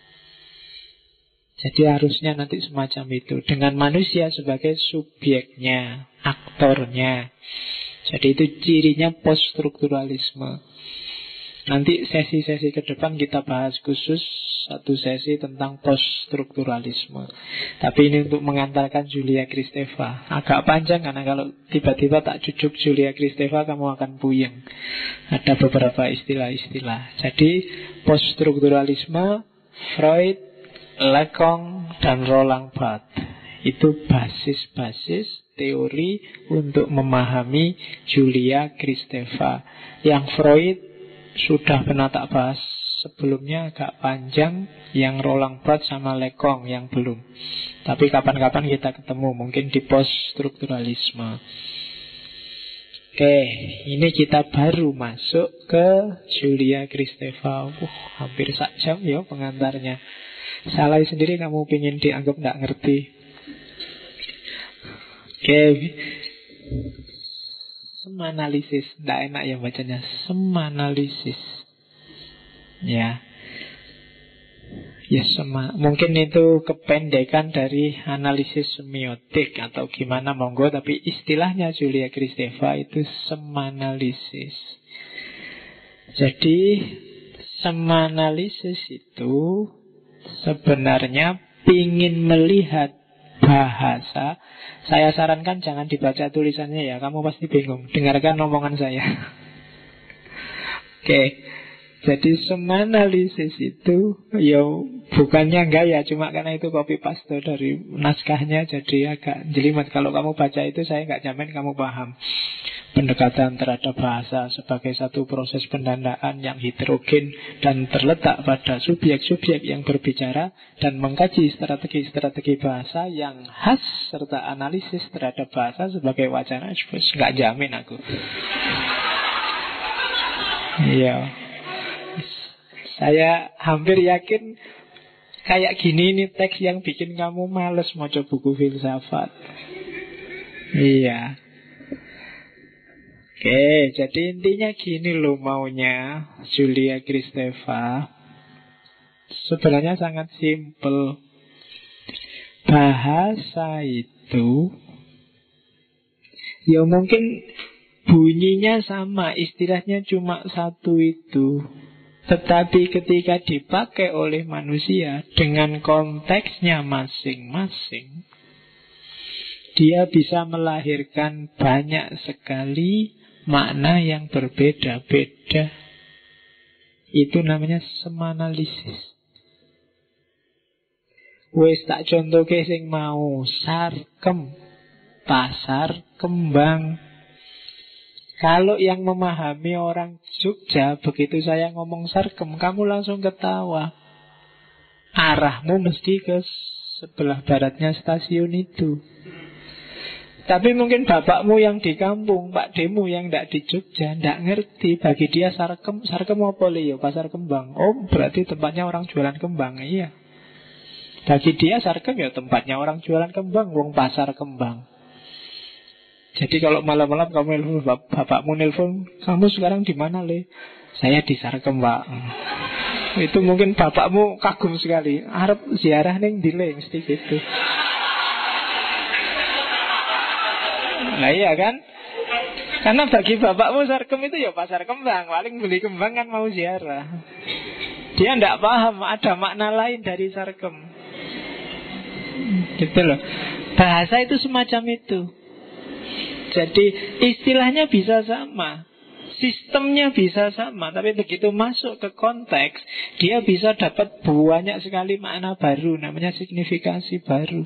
Jadi harusnya nanti semacam itu, dengan manusia sebagai subjeknya, aktornya. Jadi itu cirinya poststrukturalisme. Nanti sesi-sesi ke depan kita bahas khusus satu sesi tentang poststrukturalisme. Tapi ini untuk mengantarkan Julia Kristeva. Agak panjang karena kalau tiba-tiba tak cucuk Julia Kristeva kamu akan puyeng. Ada beberapa istilah-istilah. Jadi poststrukturalisme, Freud, Lacan dan Roland Barthes itu basis-basis teori untuk memahami Julia Kristeva. Yang Freud sudah pernah tak bahas sebelumnya, agak panjang. Yang Roland Barthes sama Lacan yang belum. Tapi kapan-kapan kita ketemu, mungkin di poststrukturalisme. Oke, ini kita baru masuk ke Julia Kristeva. Hampir sak jam ya pengantarnya. Salah sendiri kamu pingin dianggap tidak ngerti. Oke. Semanalisis. Tidak enak ya bacanya. Semanalisis. Ya. Mungkin itu kependekan dari analisis semiotik atau gimana monggo. Tapi istilahnya Julia Kristeva itu semanalisis. Jadi semanalisis itu sebenarnya ingin melihat bahasa. Saya sarankan jangan dibaca tulisannya ya, kamu pasti bingung. Dengarkan omongan saya. Oke. Jadi semanalisis itu ya bukannya gaya, cuma karena itu copy paste dari naskahnya, jadi agak jelimet. Kalau kamu baca itu saya nggak jamin kamu paham. Pendekatan terhadap bahasa sebagai satu proses pendandaan yang heterogen dan terletak pada subjek-subjek yang berbicara, dan mengkaji strategi-strategi bahasa yang khas serta analisis terhadap bahasa sebagai wacana. Nggak jamin aku. Iya. Saya hampir yakin kayak gini ini teks yang bikin kamu males mau coba buku filsafat. Iya. Oke, jadi intinya gini loh maunya Julia Kristeva. Sebenarnya sangat simpel. Bahasa itu ya mungkin bunyinya sama, istilahnya cuma satu itu. Tetapi ketika dipakai oleh manusia dengan konteksnya masing-masing, dia bisa melahirkan banyak sekali makna yang berbeda-beda. Itu namanya semanalisis. Wes tak contohke sing mau sarkem, pasar kembang. Kalau yang memahami orang Jogja, begitu saya ngomong sarkem, kamu langsung ketawa. Arahmu mesti ke sebelah baratnya stasiun itu. Tapi mungkin bapakmu yang di kampung, Pak Demu yang tidak di Jogja, tidak ngerti. Bagi dia sarkem, sarkem apa ya? Pasar kembang. Oh, berarti tempatnya orang jualan kembang. Iya. Bagi dia sarkem ya tempatnya orang jualan kembang, wong pasar kembang. Jadi kalau malam-malam kamu nelfon bapakmu nelfon, kamu sekarang di mana, Le? Saya di Sarkem, Pak. Itu mungkin bapakmu kagum sekali. Arep ziarah ning Dile mesti gitu. Nah iya kan? Karena bagi bapakmu Sarkem itu ya pasar kembang, paling beli kembang kan mau ziarah. Dia tidak paham ada makna lain dari Sarkem. Gitu loh. Bahasa itu semacam itu. Jadi istilahnya bisa sama, sistemnya bisa sama, tapi begitu masuk ke konteks, dia bisa dapat banyak sekali makna baru, namanya signifikasi baru.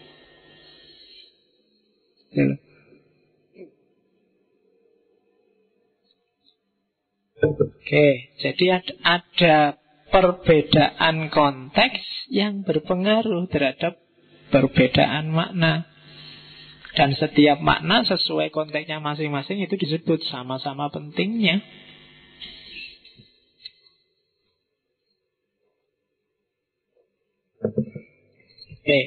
Oke, jadi ada perbedaan konteks yang berpengaruh terhadap perbedaan makna. Dan setiap makna sesuai konteksnya masing-masing itu disebut sama-sama pentingnya. Oke.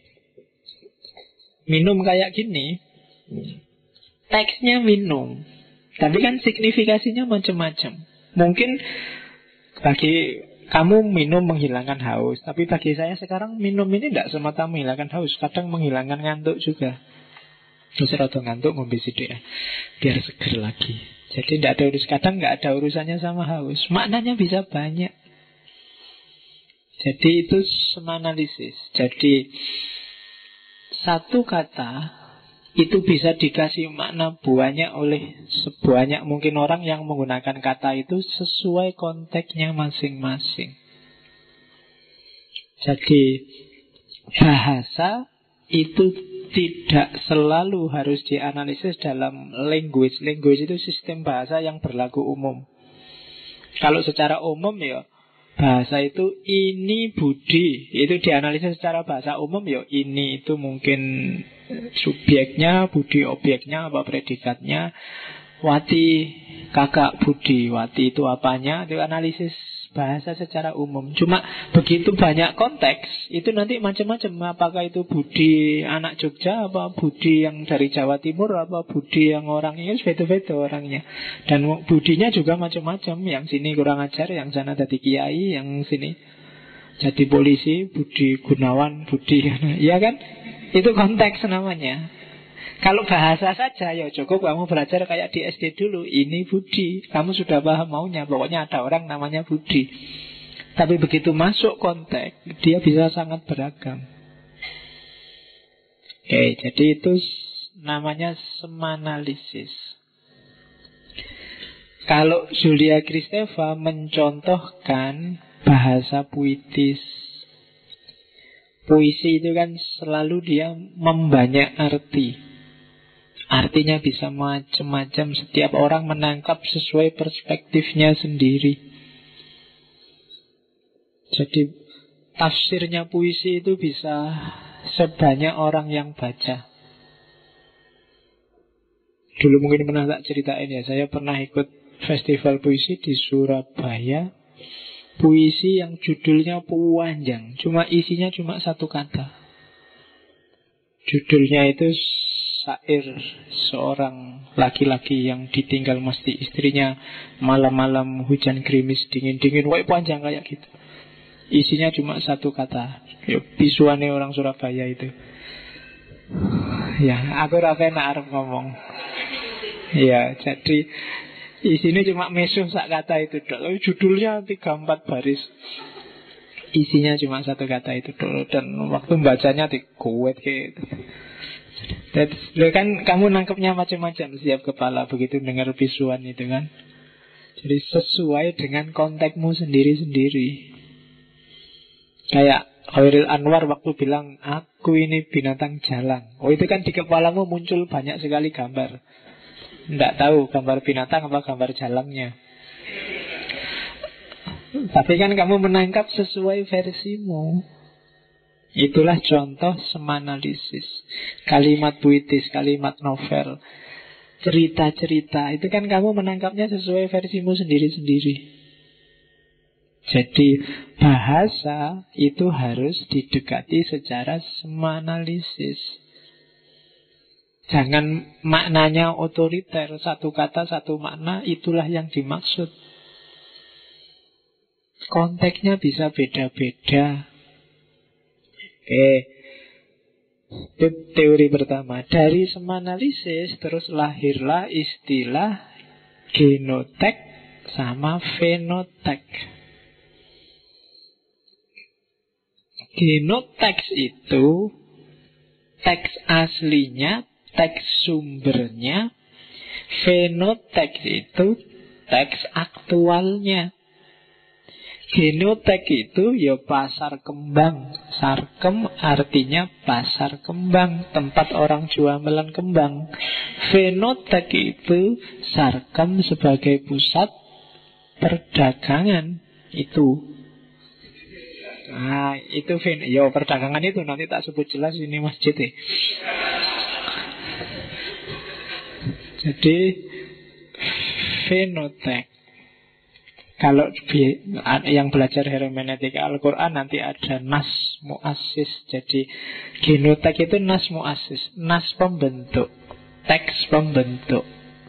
Minum kayak gini, teksnya minum, tapi kan signifikasinya macam-macam. Mungkin bagi kamu minum menghilangkan haus, tapi bagi saya sekarang minum ini tidak semata menghilangkan haus, kadang menghilangkan ngantuk juga. Terus rada ngantuk ngombe sithik ya, biar seger lagi. Jadi tidak ada kadang nggak ada urusannya sama haus. Maknanya bisa banyak. Jadi itu semanalisis. Jadi satu kata itu bisa dikasih makna banyak oleh sebanyak mungkin orang yang menggunakan kata itu sesuai konteksnya masing-masing. Jadi bahasa itu tidak selalu harus dianalisis dalam language. Language itu sistem bahasa yang berlaku umum. Kalau secara umum ya, bahasa itu ini budi, itu dianalisis secara bahasa umum ya. Ini itu mungkin subjeknya, budi objeknya, apa predikatnya. Wati kakak budi, wati itu apanya, itu analisis bahasa secara umum. Cuma begitu banyak konteks, itu nanti macam-macam. Apakah itu budi anak Jogja, apa budi yang dari Jawa Timur, apa budi yang orang ini, beda-beda orangnya. Dan budinya juga macam-macam. Yang sini kurang ajar, yang sana jadi kiai, yang sini jadi polisi, budi Gunawan, budi, ya kan? Itu konteks namanya. Kalau bahasa saja ya cukup kamu belajar kayak di SD dulu. Ini Budi, kamu sudah paham maunya. Pokoknya ada orang namanya Budi. Tapi begitu masuk konteks, dia bisa sangat beragam. Oke, jadi itu namanya semanalisis. Kalau Julia Kristeva mencontohkan bahasa puitis, puisi itu kan selalu dia membanyak arti. Artinya bisa macam-macam. Setiap orang menangkap sesuai perspektifnya sendiri. Jadi tafsirnya puisi itu bisa sebanyak orang yang baca. Dulu mungkin pernah tak ceritain ya, saya pernah ikut festival puisi di Surabaya. Puisi yang judulnya panjang, cuma isinya cuma satu kata. Judulnya itu syair seorang laki-laki yang ditinggal mesti istrinya malam-malam hujan gerimis dingin-dingin, wah panjang kayak gitu. Isinya cuma satu kata. Ya, pisuane orang Surabaya itu. Ya, aku enak arep ngomong. Ya, jadi isinya cuma mesuh sak kata itu. Judulnya 3-4 baris. Isinya cuma satu kata itu dulu. Dan waktu bacanya dikuet gitu. Dan kan kamu nangkepnya macam-macam setiap kepala begitu dengar visuan itu kan. Jadi sesuai dengan konteksmu sendiri-sendiri. Kayak Khairil Anwar waktu bilang aku ini binatang jalang. Oh itu kan di kepalamu muncul banyak sekali gambar. Tidak tahu gambar binatang apa gambar jalangnya. Tapi kan kamu menangkap sesuai versimu. Itulah contoh semanalisis. Kalimat puitis, kalimat novel, cerita-cerita, itu kan kamu menangkapnya sesuai versimu sendiri-sendiri. Jadi bahasa itu harus didekati secara semanalisis. Jangan maknanya otoriter, satu kata satu makna, itulah yang dimaksud. Konteksnya bisa beda-beda. Itu teori pertama. Dari semanalisis terus lahirlah istilah genotek sama fenotek. Genoteks itu teks aslinya, teks sumbernya. Fenoteks itu teks aktualnya. Genotek itu ya pasar kembang. Sarkem artinya pasar kembang, tempat orang jualan kembang. Fenotek itu sarkem sebagai pusat perdagangan. Itu. Nah, itu perdagangan itu nanti tak sebut jelas ini masjid ya. Jadi fenotek. Kalau yang belajar hermeneutika Al-Quran nanti ada nas muassis. Jadi genotek itu nas muassis, nas pembentuk, teks pembentuk.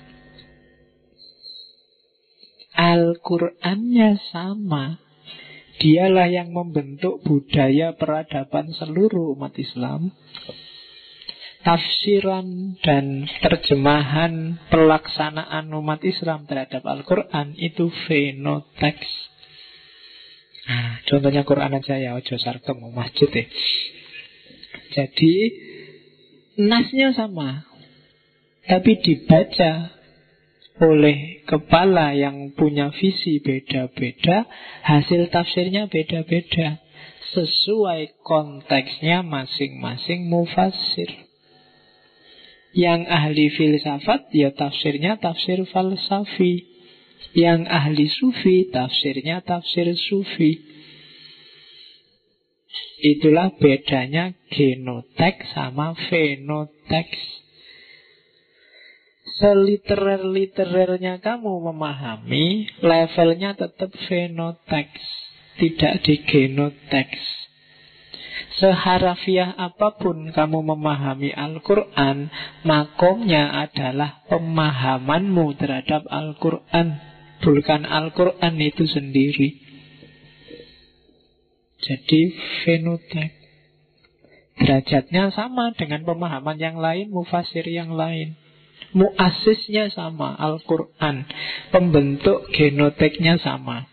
Al-Qurannya sama. Dialah yang membentuk budaya peradaban seluruh umat Islam. Tafsiran dan terjemahan pelaksanaan umat Islam terhadap Al-Quran itu fenoteks. Nah, contohnya Quran aja ya, ojo sarkem masjid ya. Jadi nasnya sama, tapi dibaca oleh kepala yang punya visi beda-beda, hasil tafsirnya beda-beda sesuai konteksnya masing-masing mufassir. Yang ahli filsafat ya tafsirnya tafsir falsafi. Yang ahli sufi tafsirnya tafsir sufi. Itulah bedanya genoteks sama fenoteks. Seliterer-literernya kamu memahami, levelnya tetap fenoteks, tidak di genoteks. Seharafiah apapun kamu memahami Al-Quran, makomnya adalah pemahamanmu terhadap Al-Quran, bukan Al-Quran itu sendiri. Jadi fenotek. Derajatnya sama dengan pemahaman yang lain, mufasir yang lain. Muasisnya sama, Al-Quran. Pembentuk genoteknya sama.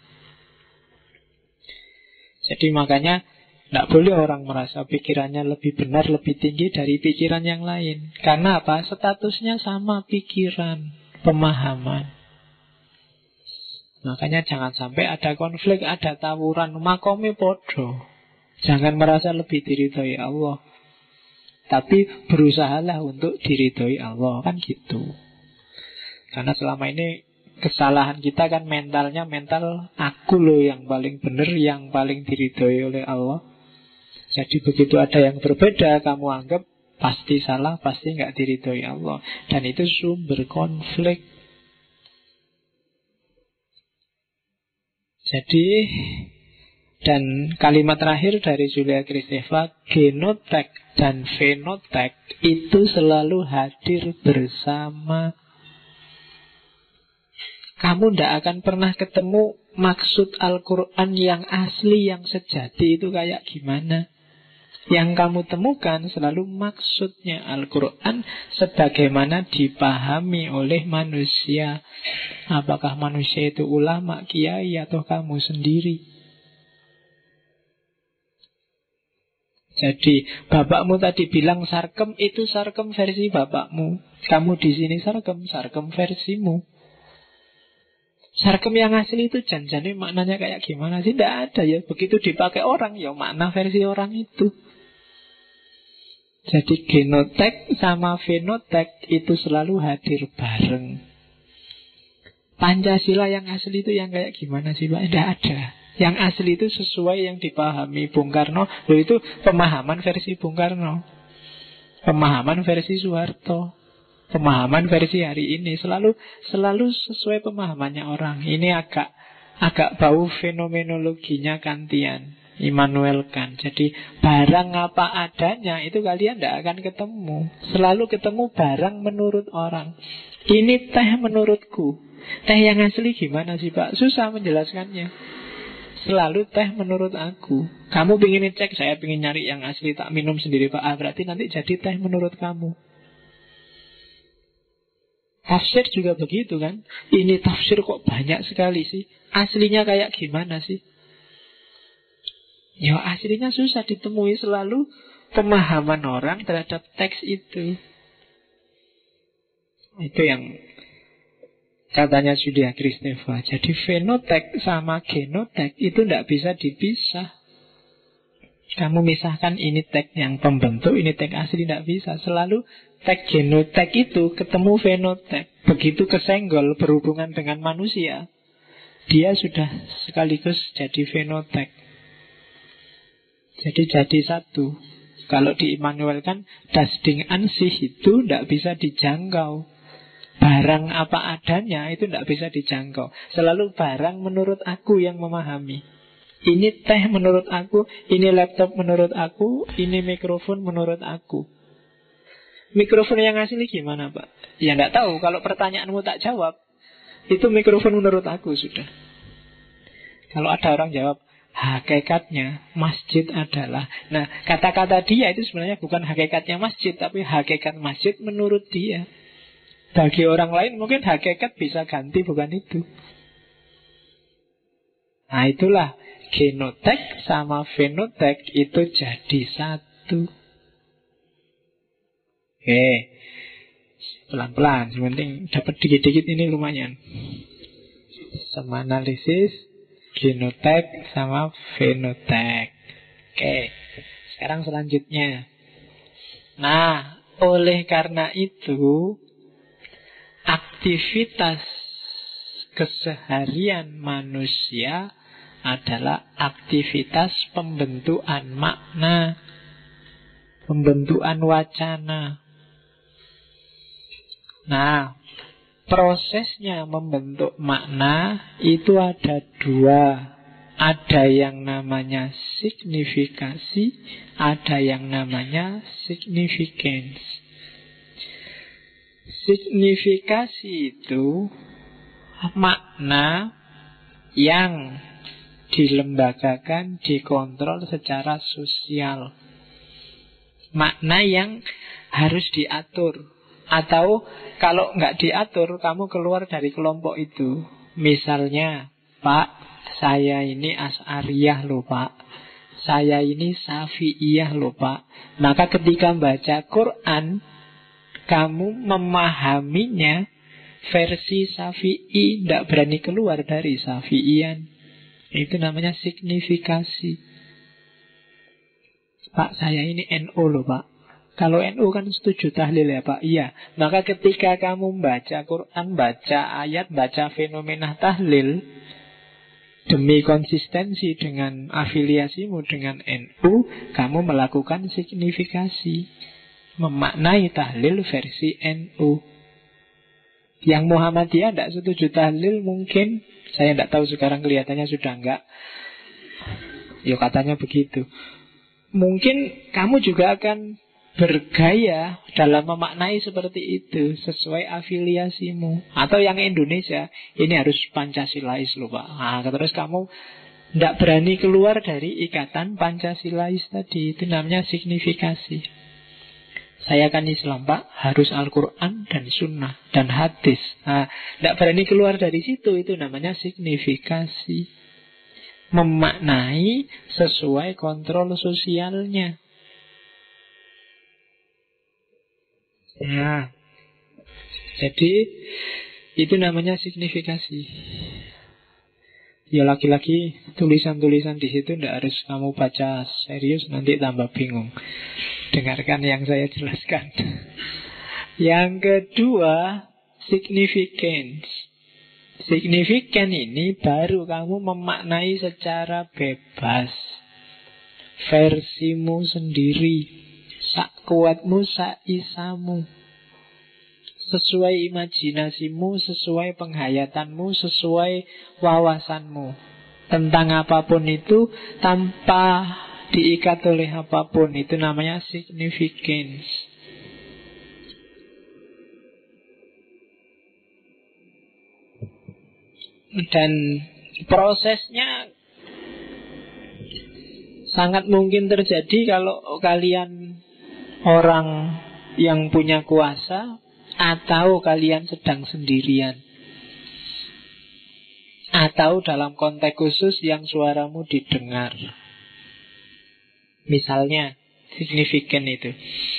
Jadi makanya tidak boleh orang merasa pikirannya lebih benar, lebih tinggi dari pikiran yang lain. Karena apa? Statusnya sama pikiran, pemahaman. Makanya jangan sampai ada konflik, ada tawuran, makomi podo. Jangan merasa lebih diridhoi Allah, tapi berusahalah untuk diridhoi Allah, kan gitu. Karena selama ini kesalahan kita kan mentalnya mental aku loh yang paling benar, yang paling diridhoi oleh Allah. Jadi begitu ada yang berbeda, kamu anggap pasti salah, pasti nggak diridhoi Allah. Dan itu sumber konflik. Jadi, dan kalimat terakhir dari Julia Kristeva, genotek dan fenotek itu selalu hadir bersama. Kamu tidak akan pernah ketemu maksud Al-Quran yang asli, yang sejati itu kayak gimana. Yang kamu temukan selalu maksudnya Al-Quran sebagaimana dipahami oleh manusia. Apakah manusia itu ulama, kiai, atau kamu sendiri? Jadi bapakmu tadi bilang sarkem, itu sarkem versi bapakmu. Kamu di sini sarkem versimu. Sarkem yang asli itu janjane maknanya kayak gimana sih? Tidak ada ya. Begitu dipakai orang, ya makna versi orang itu. Jadi genotek sama fenotek itu selalu hadir bareng. Pancasila yang asli itu yang kayak gimana sih Pak? Tidak ada. Yang asli itu sesuai yang dipahami Bung Karno. Loh, itu pemahaman versi Bung Karno, pemahaman versi Soeharto, pemahaman versi hari ini. Selalu sesuai pemahamannya orang. Ini agak bau fenomenologinya Kantian, Immanuel Kant. Jadi barang apa adanya itu kalian tidak akan ketemu. Selalu ketemu barang menurut orang. Ini teh menurutku. Teh yang asli gimana sih Pak? Susah menjelaskannya. Selalu teh menurut aku. Kamu pengen cek, saya pengen nyari yang asli, tak minum sendiri Pak. Berarti nanti jadi teh menurut kamu. Tafsir juga begitu kan. Ini tafsir kok banyak sekali sih. Aslinya kayak gimana sih? Ya aslinya susah ditemui. Selalu pemahaman orang terhadap teks itu. Itu yang katanya Julia Kristeva. Jadi fenotek sama genotek itu tidak bisa dipisah. Kamu misahkan ini teks yang pembentuk, ini teks asli, tidak bisa. Selalu teks genotek itu ketemu fenotek. Begitu kesenggol berhubungan dengan manusia, dia sudah sekaligus jadi fenotek. Jadi satu. Kalau di Immanuel kan das Ding an sich itu tidak bisa dijangkau. Barang apa adanya itu tidak bisa dijangkau. Selalu barang menurut aku yang memahami. Ini teh menurut aku, ini laptop menurut aku, ini mikrofon menurut aku. Mikrofon yang asli gimana Pak? Ya tidak tahu. Kalau pertanyaanmu tak jawab, itu mikrofon menurut aku sudah. Kalau ada orang jawab, hakikatnya masjid adalah. Nah, kata-kata dia itu sebenarnya bukan hakikatnya masjid, tapi hakikat masjid menurut dia. Bagi orang lain mungkin hakikat bisa ganti, bukan itu. Nah itulah genotek sama fenotek itu jadi satu. Oke, pelan-pelan, yang penting dapat dikit-dikit ini lumayan. Sama analisis, genotek sama fenotek. Oke, sekarang selanjutnya. Nah, oleh karena itu aktivitas keseharian manusia adalah aktivitas pembentukan makna, pembentukan wacana. Nah, prosesnya membentuk makna itu ada dua. Ada yang namanya signifikasi, ada yang namanya significance. Signifikasi itu makna yang dilembagakan, dikontrol secara sosial. Makna yang harus diatur. Atau kalau nggak diatur, kamu keluar dari kelompok itu. Misalnya, Pak, saya ini Asy'ariyah loh Pak, saya ini Syafi'iyah loh Pak. Maka ketika baca Quran, kamu memahaminya versi Syafi'i, tidak berani keluar dari Syafi'ian. Itu namanya signifikasi. Pak, saya ini NU loh Pak. Kalau NU kan setuju tahlil ya Pak. Iya. Maka ketika kamu baca Quran, baca ayat, baca fenomena tahlil, demi konsistensi dengan afiliasimu dengan NU, kamu melakukan signifikasi. Memaknai tahlil versi NU. Yang Muhammadiyah tidak setuju tahlil mungkin. Saya tidak tahu sekarang, kelihatannya sudah enggak. Ya katanya begitu. Mungkin kamu juga akan bergaya dalam memaknai seperti itu sesuai afiliasimu. Atau yang Indonesia, ini harus Pancasilais loh Pak. Nah, terus kamu tidak berani keluar dari ikatan Pancasilais tadi. Itu namanya signifikasi. Saya kan Islam Pak, harus Al-Quran dan Sunnah dan hadis. Nah, tidak berani keluar dari situ, itu namanya signifikasi. Memaknai sesuai kontrol sosialnya. Nah, jadi itu namanya signifikasi. Ya lagi-lagi tulisan-tulisan di situ tidak harus kamu baca serius, nanti tambah bingung. Dengarkan yang saya jelaskan. Yang kedua, significance. Signifikan ini baru kamu memaknai secara bebas, versimu sendiri, sak kuatmu, sak isamu, sesuai imajinasimu, sesuai penghayatanmu, sesuai wawasanmu. Tentang apapun itu, tanpa diikat oleh apapun. Itu namanya significance. Dan prosesnya sangat mungkin terjadi kalau kalian orang yang punya kuasa, atau kalian sedang sendirian, atau dalam konteks khusus yang suaramu didengar. Misalnya signifikan itu,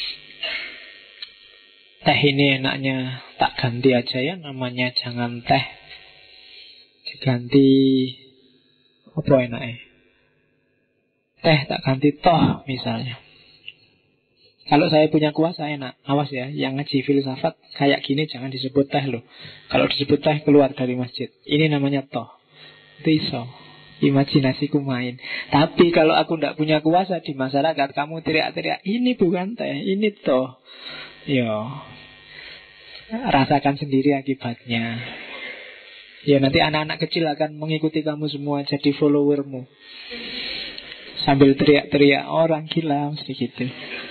teh ini enaknya tak ganti aja ya, namanya jangan teh, diganti apa enaknya, teh tak ganti toh misalnya. Kalau saya punya kuasa enak. Awas ya, yang ngaji filsafat kayak gini jangan disebut teh loh. Kalau disebut teh keluar dari masjid. Ini namanya toh. Itu iso. Imajinasiku main. Tapi kalau aku tidak punya kuasa di masyarakat, kamu teriak-teriak, ini bukan teh, ini toh. Yo, rasakan sendiri akibatnya. Ya nanti anak-anak kecil akan mengikuti kamu semua, jadi followermu. Sambil teriak-teriak, orang gila mesti gitu.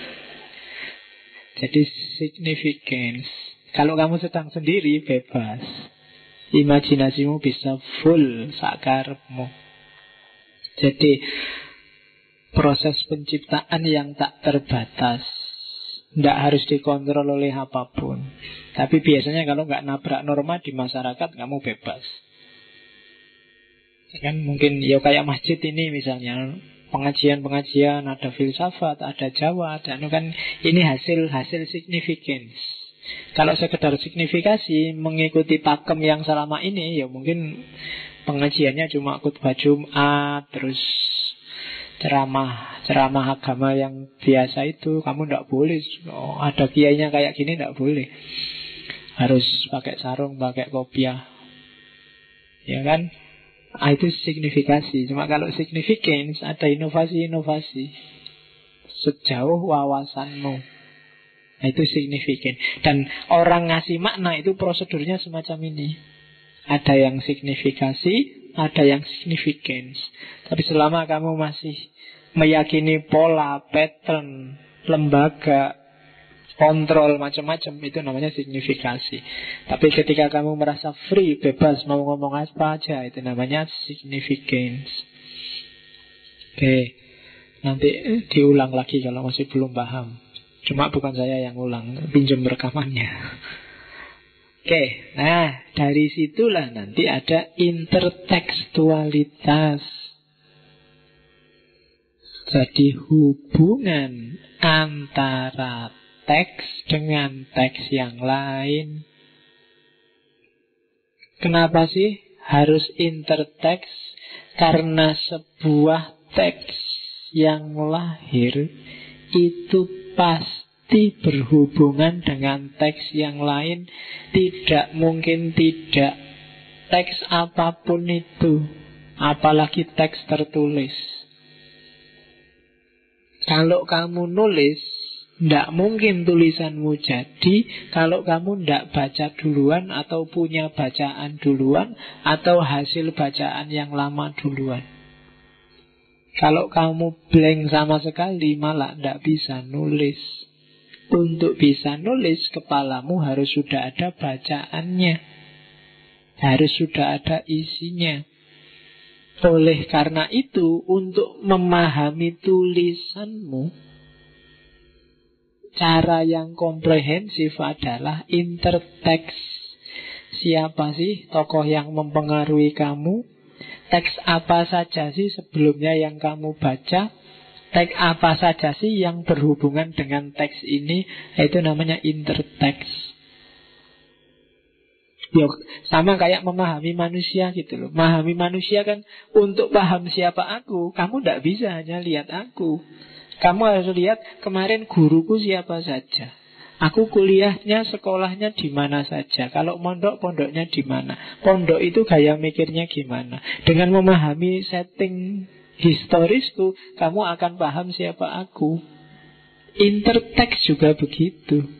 Jadi significance. Kalau kamu sedang sendiri, bebas. Imajinasimu bisa full sakarmu. Jadi proses penciptaan yang tak terbatas, tidak harus dikontrol oleh apapun. Tapi biasanya kalau nggak nabrak norma di masyarakat, kamu bebas. Kan mungkin ya kayak masjid ini misalnya, pengajian-pengajian, ada filsafat, ada Jawa, ada kan, ini hasil significance. Kalau sekedar signifikasi mengikuti pakem yang selama ini, ya mungkin pengajiannya cuma khutbah Jumat, terus ceramah agama yang biasa itu. Kamu tidak boleh, ada kiainya kayak gini tidak boleh, harus pakai sarung, pakai kopiah, ya kan? Itu signifikasi. Cuma kalau significance, ada inovasi-inovasi sejauh wawasanmu. Itu signifikan. Dan orang ngasih makna itu prosedurnya semacam ini. Ada yang signifikasi, ada yang significance. Tapi selama kamu masih meyakini pola, pattern, lembaga, kontrol macam-macam, itu namanya signifikasi. Tapi ketika kamu merasa free, bebas, mau ngomong apa aja, itu namanya significance. Oke, nanti diulang lagi kalau masih belum paham. Cuma bukan saya yang ulang, pinjam rekamannya. Oke, nah dari situlah nanti ada intertekstualitas. Jadi hubungan antara teks dengan teks yang lain. Kenapa sih harus interteks? Karena sebuah teks yang lahir itu pasti berhubungan dengan teks yang lain. Tidak mungkin tidak. Teks apapun itu, apalagi teks tertulis. Kalau kamu nulis, tidak mungkin tulisanmu jadi kalau kamu tidak baca duluan, atau punya bacaan duluan, atau hasil bacaan yang lama duluan. Kalau kamu blank sama sekali, malah tidak bisa nulis. Untuk bisa nulis, kepalamu harus sudah ada bacaannya, harus sudah ada isinya. Oleh karena itu, untuk memahami tulisanmu, cara yang komprehensif adalah interteks. Siapa sih tokoh yang mempengaruhi kamu? Teks apa saja sih sebelumnya yang kamu baca? Teks apa saja sih yang berhubungan dengan teks ini? Itu namanya interteks. Ya, sama kayak memahami manusia gitu loh. Memahami manusia kan untuk paham siapa aku, kamu tidak bisa hanya lihat aku. Kamu harus lihat kemarin guruku siapa saja. Aku kuliahnya, sekolahnya di mana saja. Kalau mondok, pondoknya di mana. Pondok itu gaya mikirnya gimana. Dengan memahami setting historisku, kamu akan paham siapa aku. Interteks juga begitu.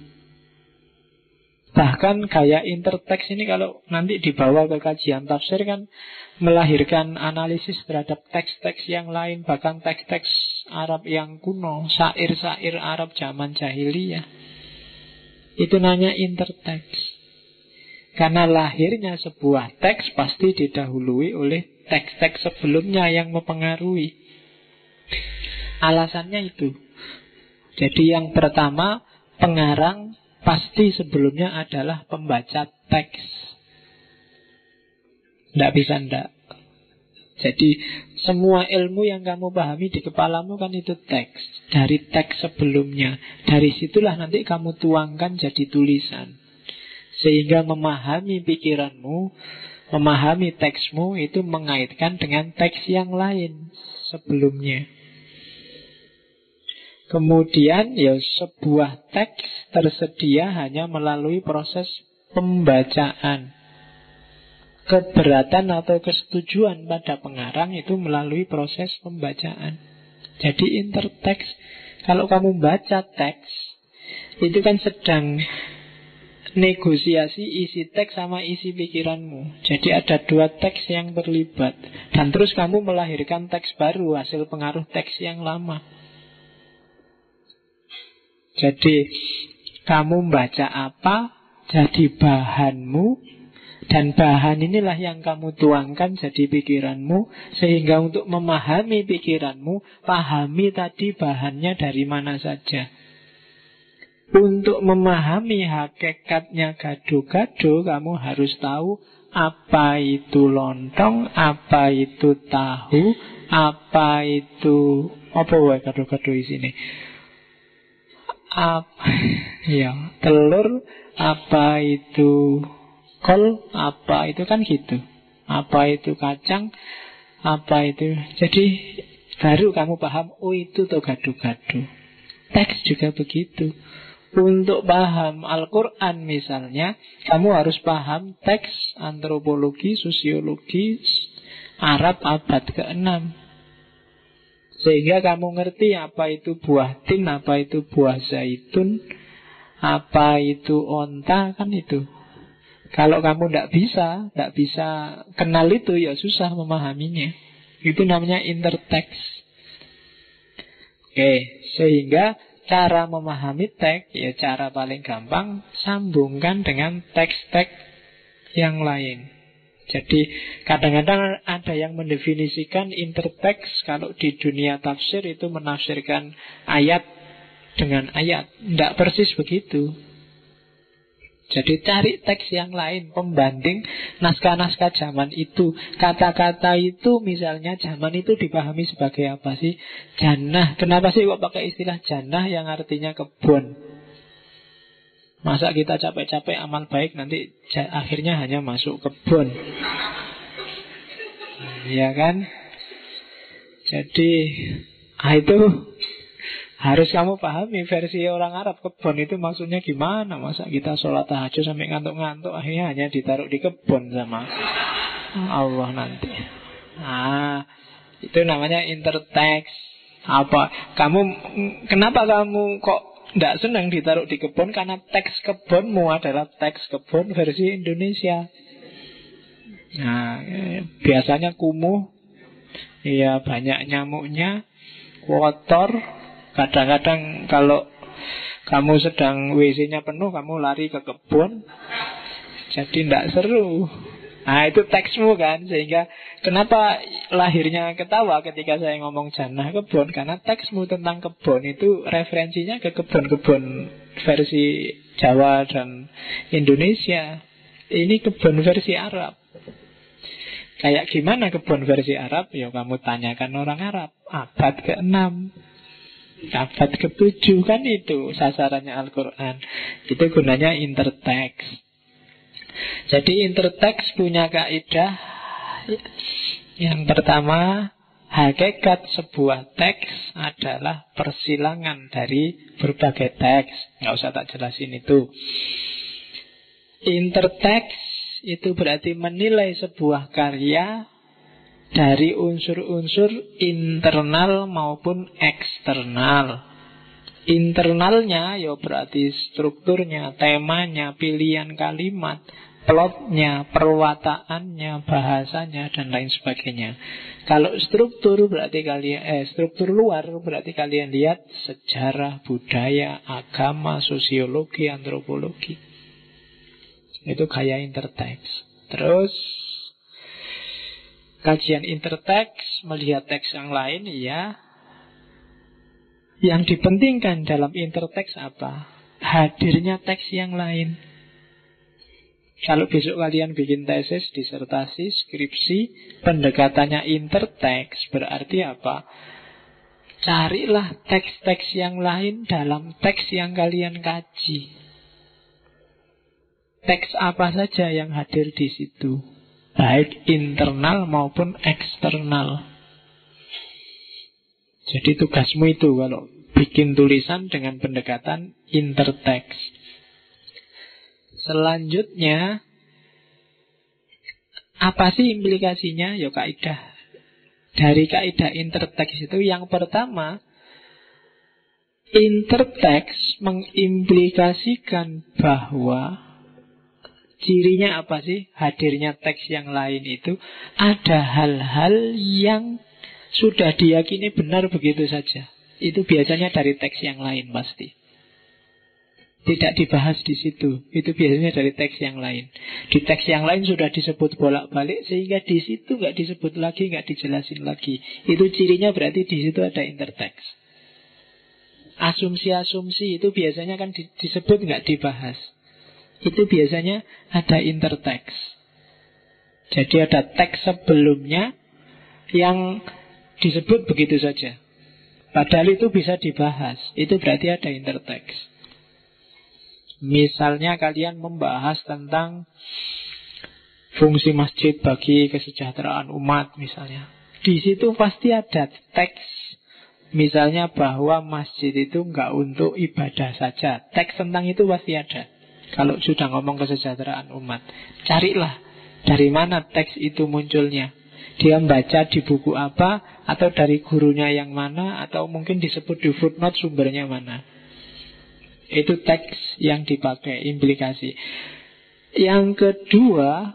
Bahkan gaya interteks ini kalau nanti dibawa ke kajian tafsir kan melahirkan analisis terhadap teks-teks yang lain, bahkan teks-teks Arab yang kuno, syair-syair Arab zaman jahiliyah. Itu namanya interteks. Karena lahirnya sebuah teks pasti didahului oleh teks-teks sebelumnya yang mempengaruhi. Alasannya itu. Jadi yang pertama, pengarang pasti sebelumnya adalah pembaca teks. Tidak bisa tidak. Jadi semua ilmu yang kamu pahami di kepalamu kan itu teks. Dari teks sebelumnya. Dari situlah nanti kamu tuangkan jadi tulisan. Sehingga memahami pikiranmu, memahami teksmu itu mengaitkan dengan teks yang lain sebelumnya. Kemudian ya sebuah teks tersedia hanya melalui proses pembacaan. Keberatan atau kesetujuan pada pengarang itu melalui proses pembacaan. Jadi interteks, kalau kamu baca teks, itu kan sedang negosiasi isi teks sama isi pikiranmu. Jadi ada dua teks yang terlibat. Dan terus kamu melahirkan teks baru hasil pengaruh teks yang lama. Jadi kamu baca apa jadi bahanmu, dan bahan inilah yang kamu tuangkan jadi pikiranmu. Sehingga untuk memahami pikiranmu, pahami tadi bahannya dari mana saja. Untuk memahami hakikatnya gado-gado, kamu harus tahu apa itu lontong, apa itu tahu, apa itu apa wae gado-gado isine. Ya, telur, apa itu kol, apa itu kan gitu. Apa itu kacang, apa itu. Jadi baru kamu paham, oh itu tuh gado-gado. Teks juga begitu. Untuk paham Al-Quran misalnya, kamu harus paham teks antropologi, sosiologi Arab abad ke-6. Sehingga kamu ngerti apa itu buah tin, apa itu buah zaitun, apa itu onta, kan itu. Kalau kamu tidak bisa kenal itu, ya susah memahaminya. Itu namanya interteks. Oke, sehingga cara memahami teks, ya cara paling gampang, sambungkan dengan teks-teks yang lain. Jadi kadang-kadang ada yang mendefinisikan interteks, kalau di dunia tafsir itu menafsirkan ayat dengan ayat. Tidak persis begitu. Jadi cari teks yang lain, pembanding naskah-naskah zaman itu. Kata-kata itu misalnya zaman itu dipahami sebagai apa sih? Jannah. Kenapa sih kok pakai istilah jannah yang artinya kebun? Masa kita capek-capek amal baik nanti akhirnya hanya masuk kebun? Ya kan? Jadi itu harus kamu pahami versi orang Arab. Kebun itu maksudnya gimana? Masa kita sholat tahajud sampai ngantuk-ngantuk, akhirnya hanya ditaruh di kebun sama Allah nanti. Itu namanya interteks. Kenapa kamu kok tidak senang ditaruh di kebun? Karena teks kebunmu adalah teks kebun versi Indonesia. Biasanya kumuh, ya banyak nyamuknya, kotor. Kadang-kadang kalau kamu sedang WC-nya penuh, kamu lari ke kebun. Jadi tidak seru. Itu teksmu kan. Sehingga kenapa lahirnya ketawa ketika saya ngomong jannah kebun? Karena teksmu tentang kebun itu referensinya ke kebun-kebun versi Jawa dan Indonesia. Ini kebun versi Arab. Kayak gimana kebun versi Arab? Ya kamu tanyakan orang Arab. Abad ke-6, abad ke-7, kan itu sasarannya Al-Quran. Itu gunanya interteks. Jadi interteks punya kaidah. Yang pertama, hakikat sebuah teks adalah persilangan dari berbagai teks. Nggak usah tak jelasin itu. Interteks itu berarti menilai sebuah karya dari unsur-unsur internal maupun eksternal. Internalnya ya berarti strukturnya, temanya, pilihan kalimat, plotnya, perwataannya, bahasanya, dan lain sebagainya. Kalau struktur berarti struktur luar berarti kalian lihat sejarah, budaya, agama, sosiologi, antropologi. Itu gaya interteks. Terus kajian interteks, melihat teks yang lain, ya. Yang dipentingkan dalam interteks apa? Hadirnya teks yang lain. Kalau besok kalian bikin tesis, disertasi, skripsi, pendekatannya interteks, berarti apa? Carilah teks-teks yang lain dalam teks yang kalian kaji. Teks apa saja yang hadir di situ, baik internal maupun eksternal. Jadi tugasmu itu kalau bikin tulisan dengan pendekatan interteks. Selanjutnya, apa sih implikasinya? Ya kaidah. Dari kaidah interteks itu yang pertama, interteks mengimplikasikan bahwa cirinya apa sih? Hadirnya teks yang lain itu ada hal-hal yang sudah diyakini benar begitu saja. Itu biasanya dari teks yang lain pasti. Tidak dibahas di situ. Itu biasanya dari teks yang lain. Di teks yang lain sudah disebut bolak-balik, sehingga di situ nggak disebut lagi, nggak dijelasin lagi. Itu cirinya berarti di situ ada interteks. Asumsi-asumsi itu biasanya kan disebut nggak dibahas. Itu biasanya ada interteks. Jadi ada teks sebelumnya yang disebut begitu saja, padahal itu bisa dibahas. Itu berarti ada interteks. Misalnya kalian membahas tentang fungsi masjid bagi kesejahteraan umat misalnya. Di situ pasti ada teks. Misalnya bahwa masjid itu enggak untuk ibadah saja. Teks tentang itu pasti ada. Kalau sudah ngomong kesejahteraan umat, carilah dari mana teks itu munculnya. Dia membaca di buku apa, atau dari gurunya yang mana, atau mungkin disebut di footnote sumbernya mana. Itu teks yang dipakai, implikasi. Yang kedua,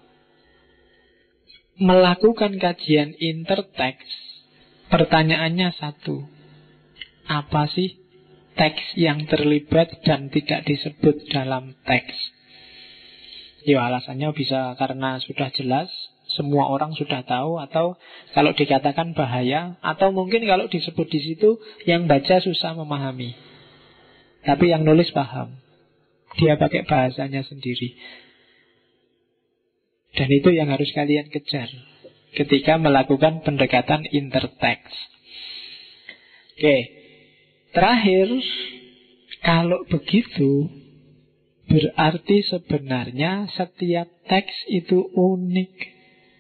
melakukan kajian interteks, pertanyaannya satu. Apa sih teks yang terlibat dan tidak disebut dalam teks? Ya alasannya bisa karena sudah jelas, semua orang sudah tahu, atau kalau dikatakan bahaya, atau mungkin kalau disebut di situ yang baca susah memahami, tapi yang nulis paham. Dia pakai bahasanya sendiri. Dan itu yang harus kalian kejar ketika melakukan pendekatan interteks. Oke, terakhir, kalau begitu berarti sebenarnya setiap teks itu unik.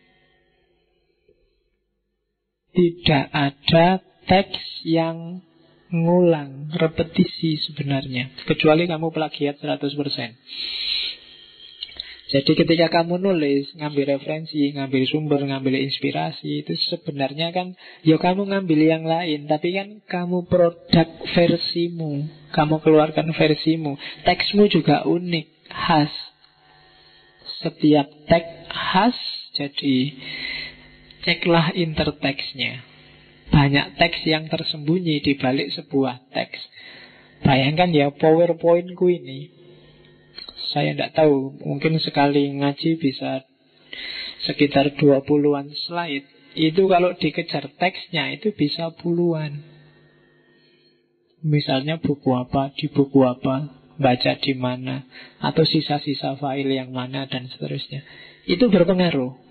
Tidak ada teks yang ngulang, repetisi sebenarnya, kecuali kamu plagiat 100%. Jadi ketika kamu nulis, ngambil referensi, ngambil sumber, ngambil inspirasi, itu sebenarnya kan ya kamu ngambil yang lain, tapi kan kamu produk versimu, kamu keluarkan versimu. Teksmu juga unik, khas. Setiap teks khas, jadi ceklah interteksnya. Banyak teks yang tersembunyi di balik sebuah teks. Bayangkan ya, PowerPoint-ku ini, saya tidak tahu, mungkin sekali ngaji bisa sekitar 20-an slide. Itu kalau dikejar teksnya itu bisa puluhan. Misalnya buku apa, di buku apa, baca di mana, atau sisa-sisa file yang mana, dan seterusnya. Itu berpengaruh.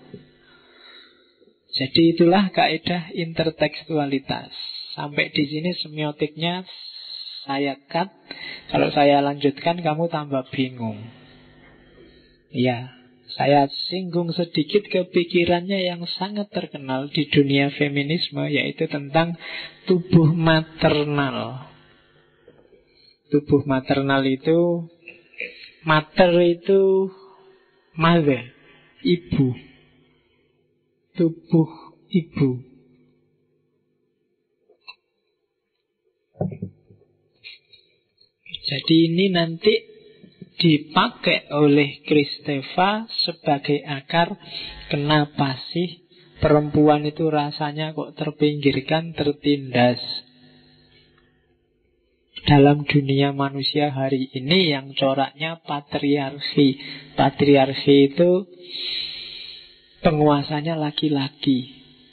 Jadi itulah kaidah intertekstualitas. Sampai di sini semiotiknya saya cut. Kalau saya lanjutkan kamu tambah bingung. Ya, saya singgung sedikit kepikirannya yang sangat terkenal di dunia feminisme, yaitu tentang tubuh maternal. Tubuh maternal itu, mater itu mother, ibu. Tubuh ibu. Jadi ini nanti dipakai oleh Kristeva sebagai akar kenapa sih perempuan itu rasanya kok terpinggirkan, tertindas. Dalam dunia manusia hari ini yang coraknya patriarki. Patriarki itu penguasanya laki-laki.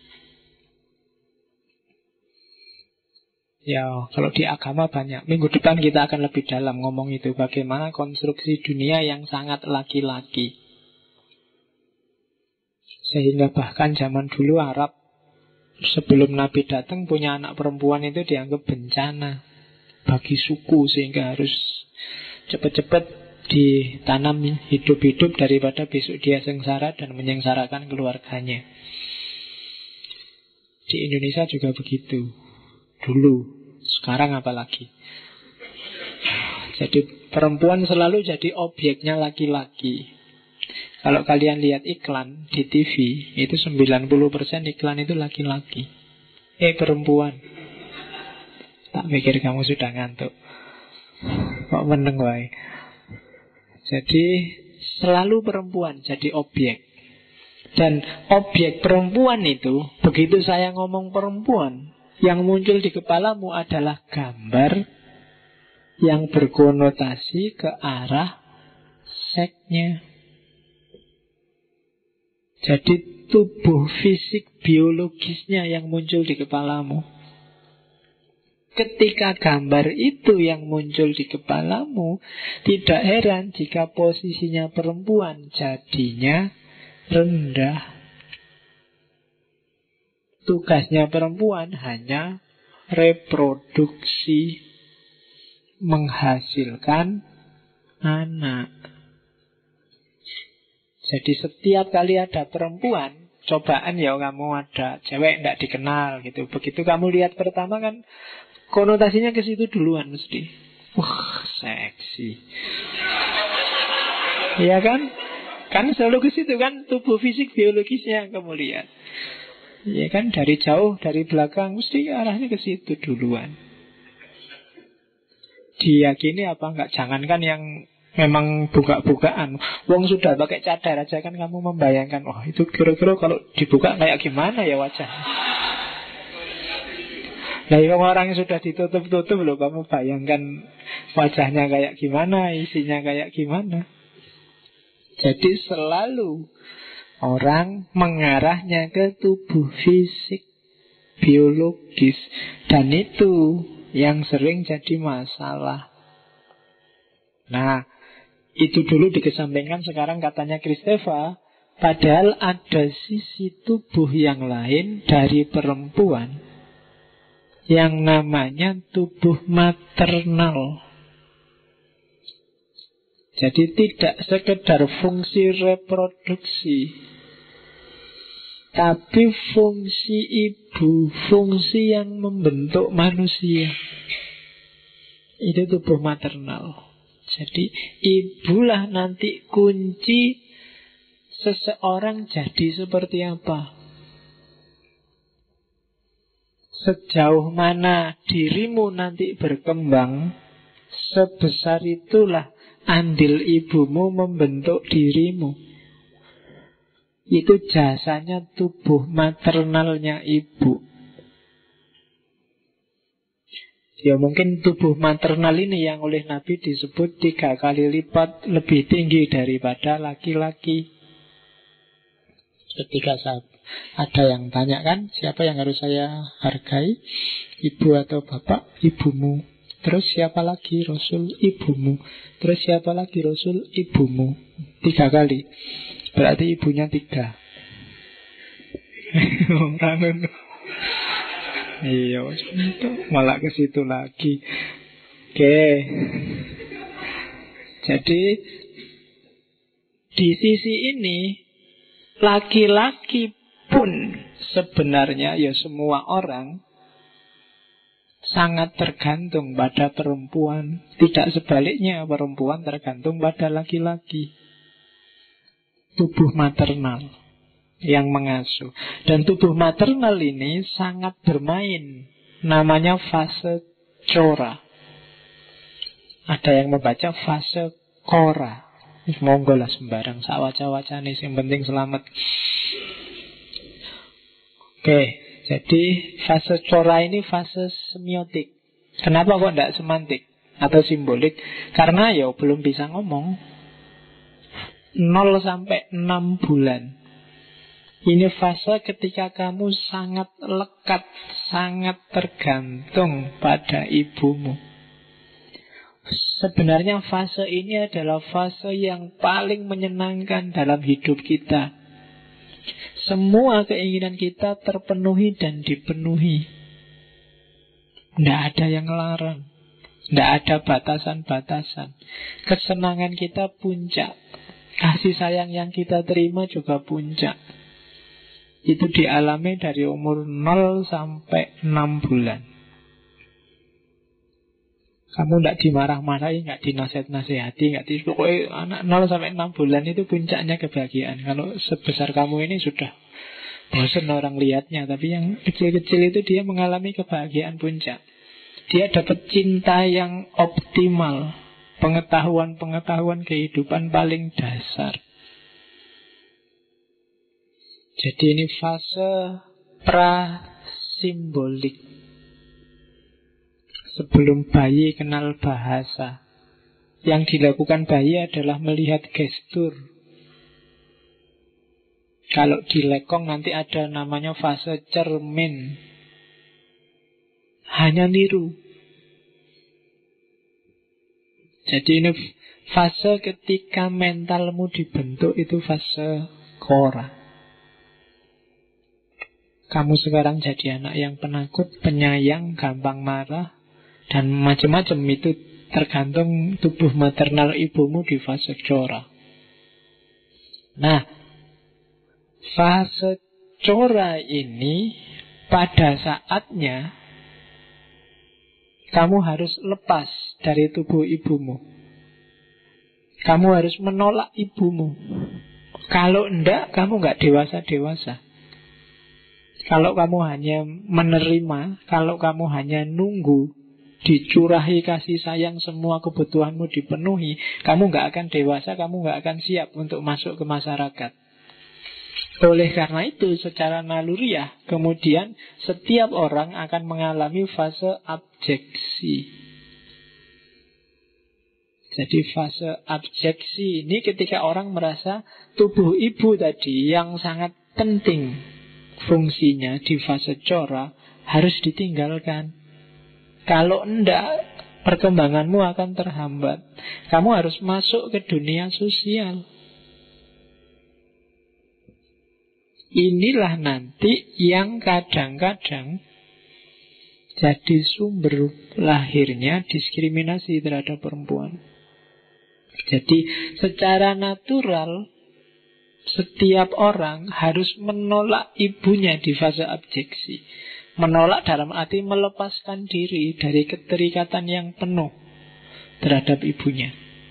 Ya, kalau di agama banyak. Minggu depan kita akan lebih dalam ngomong itu. Bagaimana konstruksi dunia yang sangat laki-laki. Sehingga bahkan zaman dulu Arab, sebelum Nabi datang, punya anak perempuan itu dianggap bencana bagi suku, sehingga harus cepat-cepat ditanam hidup-hidup daripada besok dia sengsara dan menyengsarakan keluarganya. Di Indonesia juga begitu dulu. Sekarang apalagi. Jadi perempuan selalu jadi objeknya laki-laki. Kalau kalian lihat iklan di TV, itu 90% iklan itu laki-laki. Perempuan. Tak pikir kamu sudah ngantuk. Kok meneng wae. Jadi selalu perempuan jadi objek. Dan objek perempuan itu, begitu saya ngomong perempuan, yang muncul di kepalamu adalah gambar yang berkonotasi ke arah seksnya. Jadi tubuh fisik biologisnya yang muncul di kepalamu. Ketika gambar itu yang muncul di kepalamu, tidak heran jika posisinya perempuan jadinya rendah. Tugasnya perempuan hanya reproduksi, menghasilkan anak. Jadi setiap kali ada perempuan, cobaan ya kamu ada cewek tidak dikenal gitu. Begitu kamu lihat pertama kan konotasinya ke situ duluan mesti. Wah, seksi. Iya kan? Kan selalu ke situ kan, tubuh fisik biologisnya yang kamu lihat. Ya kan, dari jauh, dari belakang mesti arahnya ke situ duluan. Diyakini apa enggak? Jangankan yang memang buka-bukaan. Wong sudah pakai cadar aja kan kamu membayangkan, wah itu kira-kira kalau dibuka kayak gimana ya wajahnya. Nah, yang orang yang sudah ditutup-tutup loh, kamu bayangkan wajahnya kayak gimana, isinya kayak gimana. Jadi selalu orang mengarahnya ke tubuh fisik biologis. Dan itu yang sering jadi masalah. Nah, itu dulu dikesampingkan. Sekarang katanya Kristeva, padahal ada sisi tubuh yang lain dari perempuan yang namanya tubuh maternal. Jadi tidak sekedar fungsi reproduksi, tapi fungsi ibu, fungsi yang membentuk manusia. Itu tubuh maternal. Jadi ibulah nanti kunci seseorang jadi seperti apa. Sejauh mana dirimu nanti berkembang, sebesar itulah andil ibumu membentuk dirimu. Itu jasanya tubuh maternalnya ibu. Ya mungkin tubuh maternal ini yang oleh Nabi disebut 3 kali lipat lebih tinggi daripada laki-laki. Ketika ada yang tanya kan, siapa yang harus saya hargai? Ibu atau bapak? Ibumu. Terus siapa lagi? Rasul, ibumu. Terus siapa lagi? Rasul, ibumu. 3 kali. Berarti ibunya 3. Orang iya, malah ke situ lagi. Oke. Jadi Di sisi ini, laki-laki pun sebenarnya ya semua orang sangat tergantung pada perempuan. Tidak sebaliknya, perempuan tergantung pada laki-laki. Tubuh maternal yang mengasuh. Dan tubuh maternal ini sangat bermain. Namanya fase cora. Ada yang membaca fase kora. Monggo lah sembarang, sawaca-waca nih, yang penting selamat. Oke, jadi fase cora ini fase semiotik. Kenapa kok tidak semantik atau simbolik? Karena ya belum bisa ngomong. 0 sampai 6 bulan. Ini fase ketika kamu sangat lekat, sangat tergantung pada ibumu. Sebenarnya fase ini adalah fase yang paling menyenangkan dalam hidup kita. Semua keinginan kita terpenuhi dan dipenuhi. Tidak ada yang larang. Tidak ada batasan-batasan. Kesenangan kita puncak. Kasih sayang yang kita terima juga puncak. Itu dialami dari umur 0 sampai 6 bulan. Kamu tidak dimarah-marahi, tidak dinasihat-nasihati, pokoknya anak 0 sampai 6 bulan itu puncaknya kebahagiaan. Kalau sebesar kamu ini sudah bosan orang lihatnya. Tapi yang kecil-kecil itu dia mengalami kebahagiaan puncak. Dia dapat cinta yang optimal, pengetahuan-pengetahuan kehidupan paling dasar. Jadi ini fase prasimbolik. Sebelum bayi kenal bahasa. Yang dilakukan bayi adalah melihat gestur. Kalau di lekong nanti ada namanya fase cermin. Hanya niru. Jadi ini fase ketika mentalmu dibentuk, itu fase kora. Kamu sekarang jadi anak yang penakut, penyayang, gampang marah, dan macam-macam. Itu tergantung tubuh maternal ibumu di fase cora. Nah, fase cora ini pada saatnya kamu harus lepas dari tubuh ibumu. Kamu harus menolak ibumu. Kalau enggak, kamu enggak dewasa-dewasa. Kalau kamu hanya menerima, kalau kamu hanya nunggu dicurahi kasih sayang, semua kebutuhanmu dipenuhi, kamu nggak akan dewasa, kamu nggak akan siap untuk masuk ke masyarakat. Oleh karena itu, secara naluriah, kemudian setiap orang akan mengalami fase abjeksi. Jadi fase abjeksi ini ketika orang merasa tubuh ibu tadi yang sangat penting fungsinya di fase cora harus ditinggalkan. Kalau enggak, perkembanganmu akan terhambat. Kamu harus masuk ke dunia sosial. Inilah nanti yang kadang-kadang jadi sumber lahirnya diskriminasi terhadap perempuan. Jadi secara natural setiap orang harus menolak ibunya di fase abjeksi. Menolak dalam arti melepaskan diri dari keterikatan yang penuh terhadap ibunya.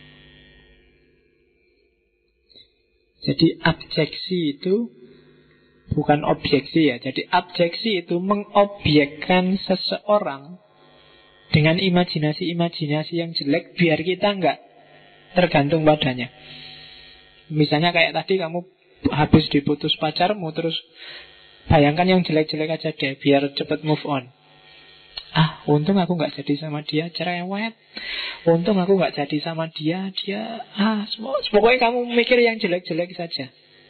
Jadi abjeksi itu bukan objeksi ya. Jadi abjeksi itu mengobjekkan seseorang dengan imajinasi-imajinasi yang jelek biar kita enggak tergantung padanya. Misalnya kayak tadi kamu habis diputus pacarmu, terus bayangkan yang jelek-jelek aja deh biar cepet move on. Untung aku gak jadi sama dia, cerewet. Untung aku gak jadi sama dia, pokoknya kamu mikir yang jelek-jelek saja.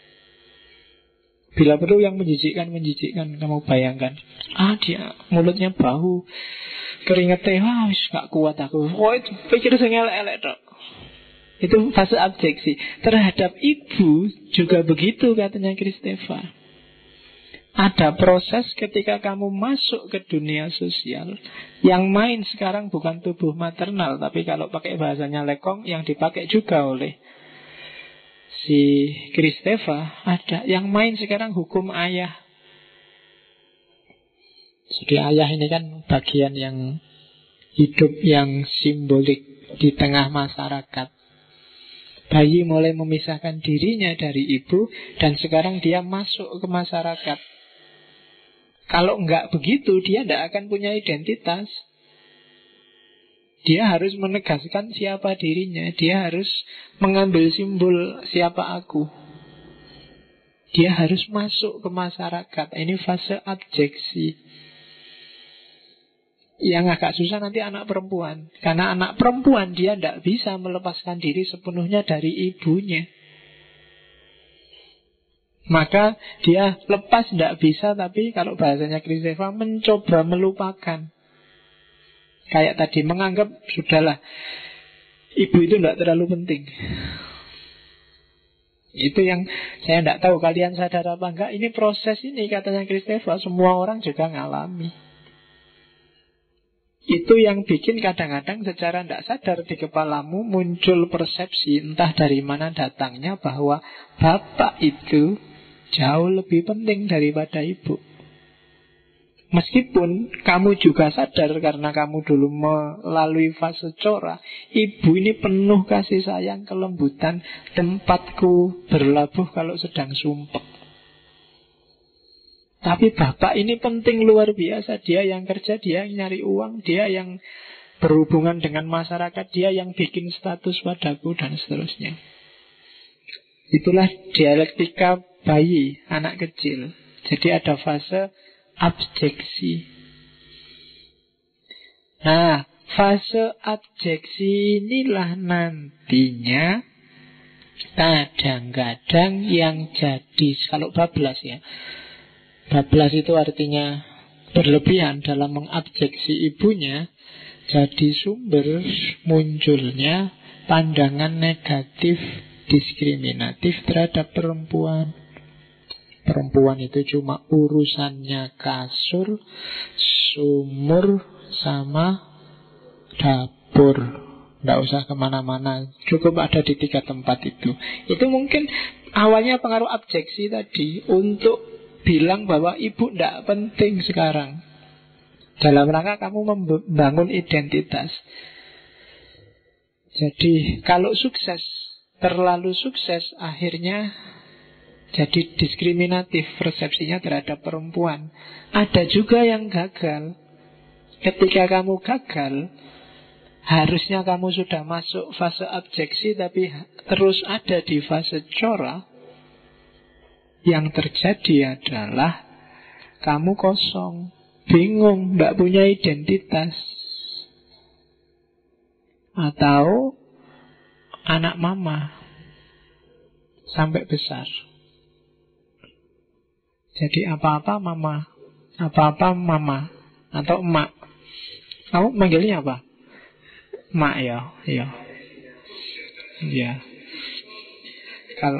Bila perlu yang menjijikkan kamu bayangkan. Dia mulutnya bau, keringetnya, gak kuat aku. Pikir sing elek-elek tok. Itu fase abjeksi. Terhadap ibu juga begitu katanya Kristeva. Ada proses ketika kamu masuk ke dunia sosial. Yang main sekarang bukan tubuh maternal, tapi kalau pakai bahasanya lekong, yang dipakai juga oleh si Kristeva, ada yang main sekarang hukum ayah. Jadi ayah ini kan bagian yang hidup yang simbolik di tengah masyarakat. Bayi mulai memisahkan dirinya dari ibu, dan sekarang dia masuk ke masyarakat. Kalau enggak begitu, dia tidak akan punya identitas. Dia harus menegaskan siapa dirinya. Dia harus mengambil simbol siapa aku. Dia harus masuk ke masyarakat. Ini fase abjeksi. Yang agak susah nanti anak perempuan. Karena anak perempuan dia tidak bisa melepaskan diri sepenuhnya dari ibunya. Maka dia lepas tidak bisa, tapi kalau bahasanya Kristeva, mencoba melupakan. Kayak tadi, menganggap sudahlah, ibu itu tidak terlalu penting. Itu yang saya tidak tahu kalian sadar apa enggak. Ini proses ini katanya Kristeva, semua orang juga ngalami. Itu yang bikin kadang-kadang secara tidak sadar di kepalamu muncul persepsi, entah dari mana datangnya, bahwa bapak itu jauh lebih penting daripada ibu. Meskipun kamu juga sadar karena kamu dulu melalui fase cora, ibu ini penuh kasih sayang, kelembutan, tempatku berlabuh kalau sedang sumpek. Tapi bapak ini penting luar biasa. Dia yang kerja, dia yang nyari uang, dia yang berhubungan dengan masyarakat, dia yang bikin status padaku, dan seterusnya. Itulah dialektika bayi, anak kecil. Jadi ada fase abjeksi. Nah, fase abjeksi inilah nantinya kadang-kadang yang jadi, kalau bablas ya, bablas itu artinya berlebihan dalam mengabjeksi ibunya, jadi sumber munculnya pandangan negatif, diskriminatif terhadap perempuan. Perempuan itu cuma urusannya kasur, sumur, sama dapur. Tidak usah kemana-mana, cukup ada di 3 tempat itu. Itu mungkin awalnya pengaruh abjeksi tadi, untuk bilang bahwa ibu tidak penting sekarang, dalam rangka kamu membangun identitas. Jadi kalau sukses, terlalu sukses, akhirnya jadi diskriminatif persepsinya terhadap perempuan. Ada juga yang gagal. Ketika kamu gagal, harusnya kamu sudah masuk fase abjeksi, tapi terus ada di fase cora. Yang terjadi adalah kamu kosong, bingung, tidak punya identitas. Atau anak mama sampai besar. Jadi apa-apa mama, apa-apa mama, atau emak. Kamu manggilnya apa? Emak ya, ya. Ya. Kalau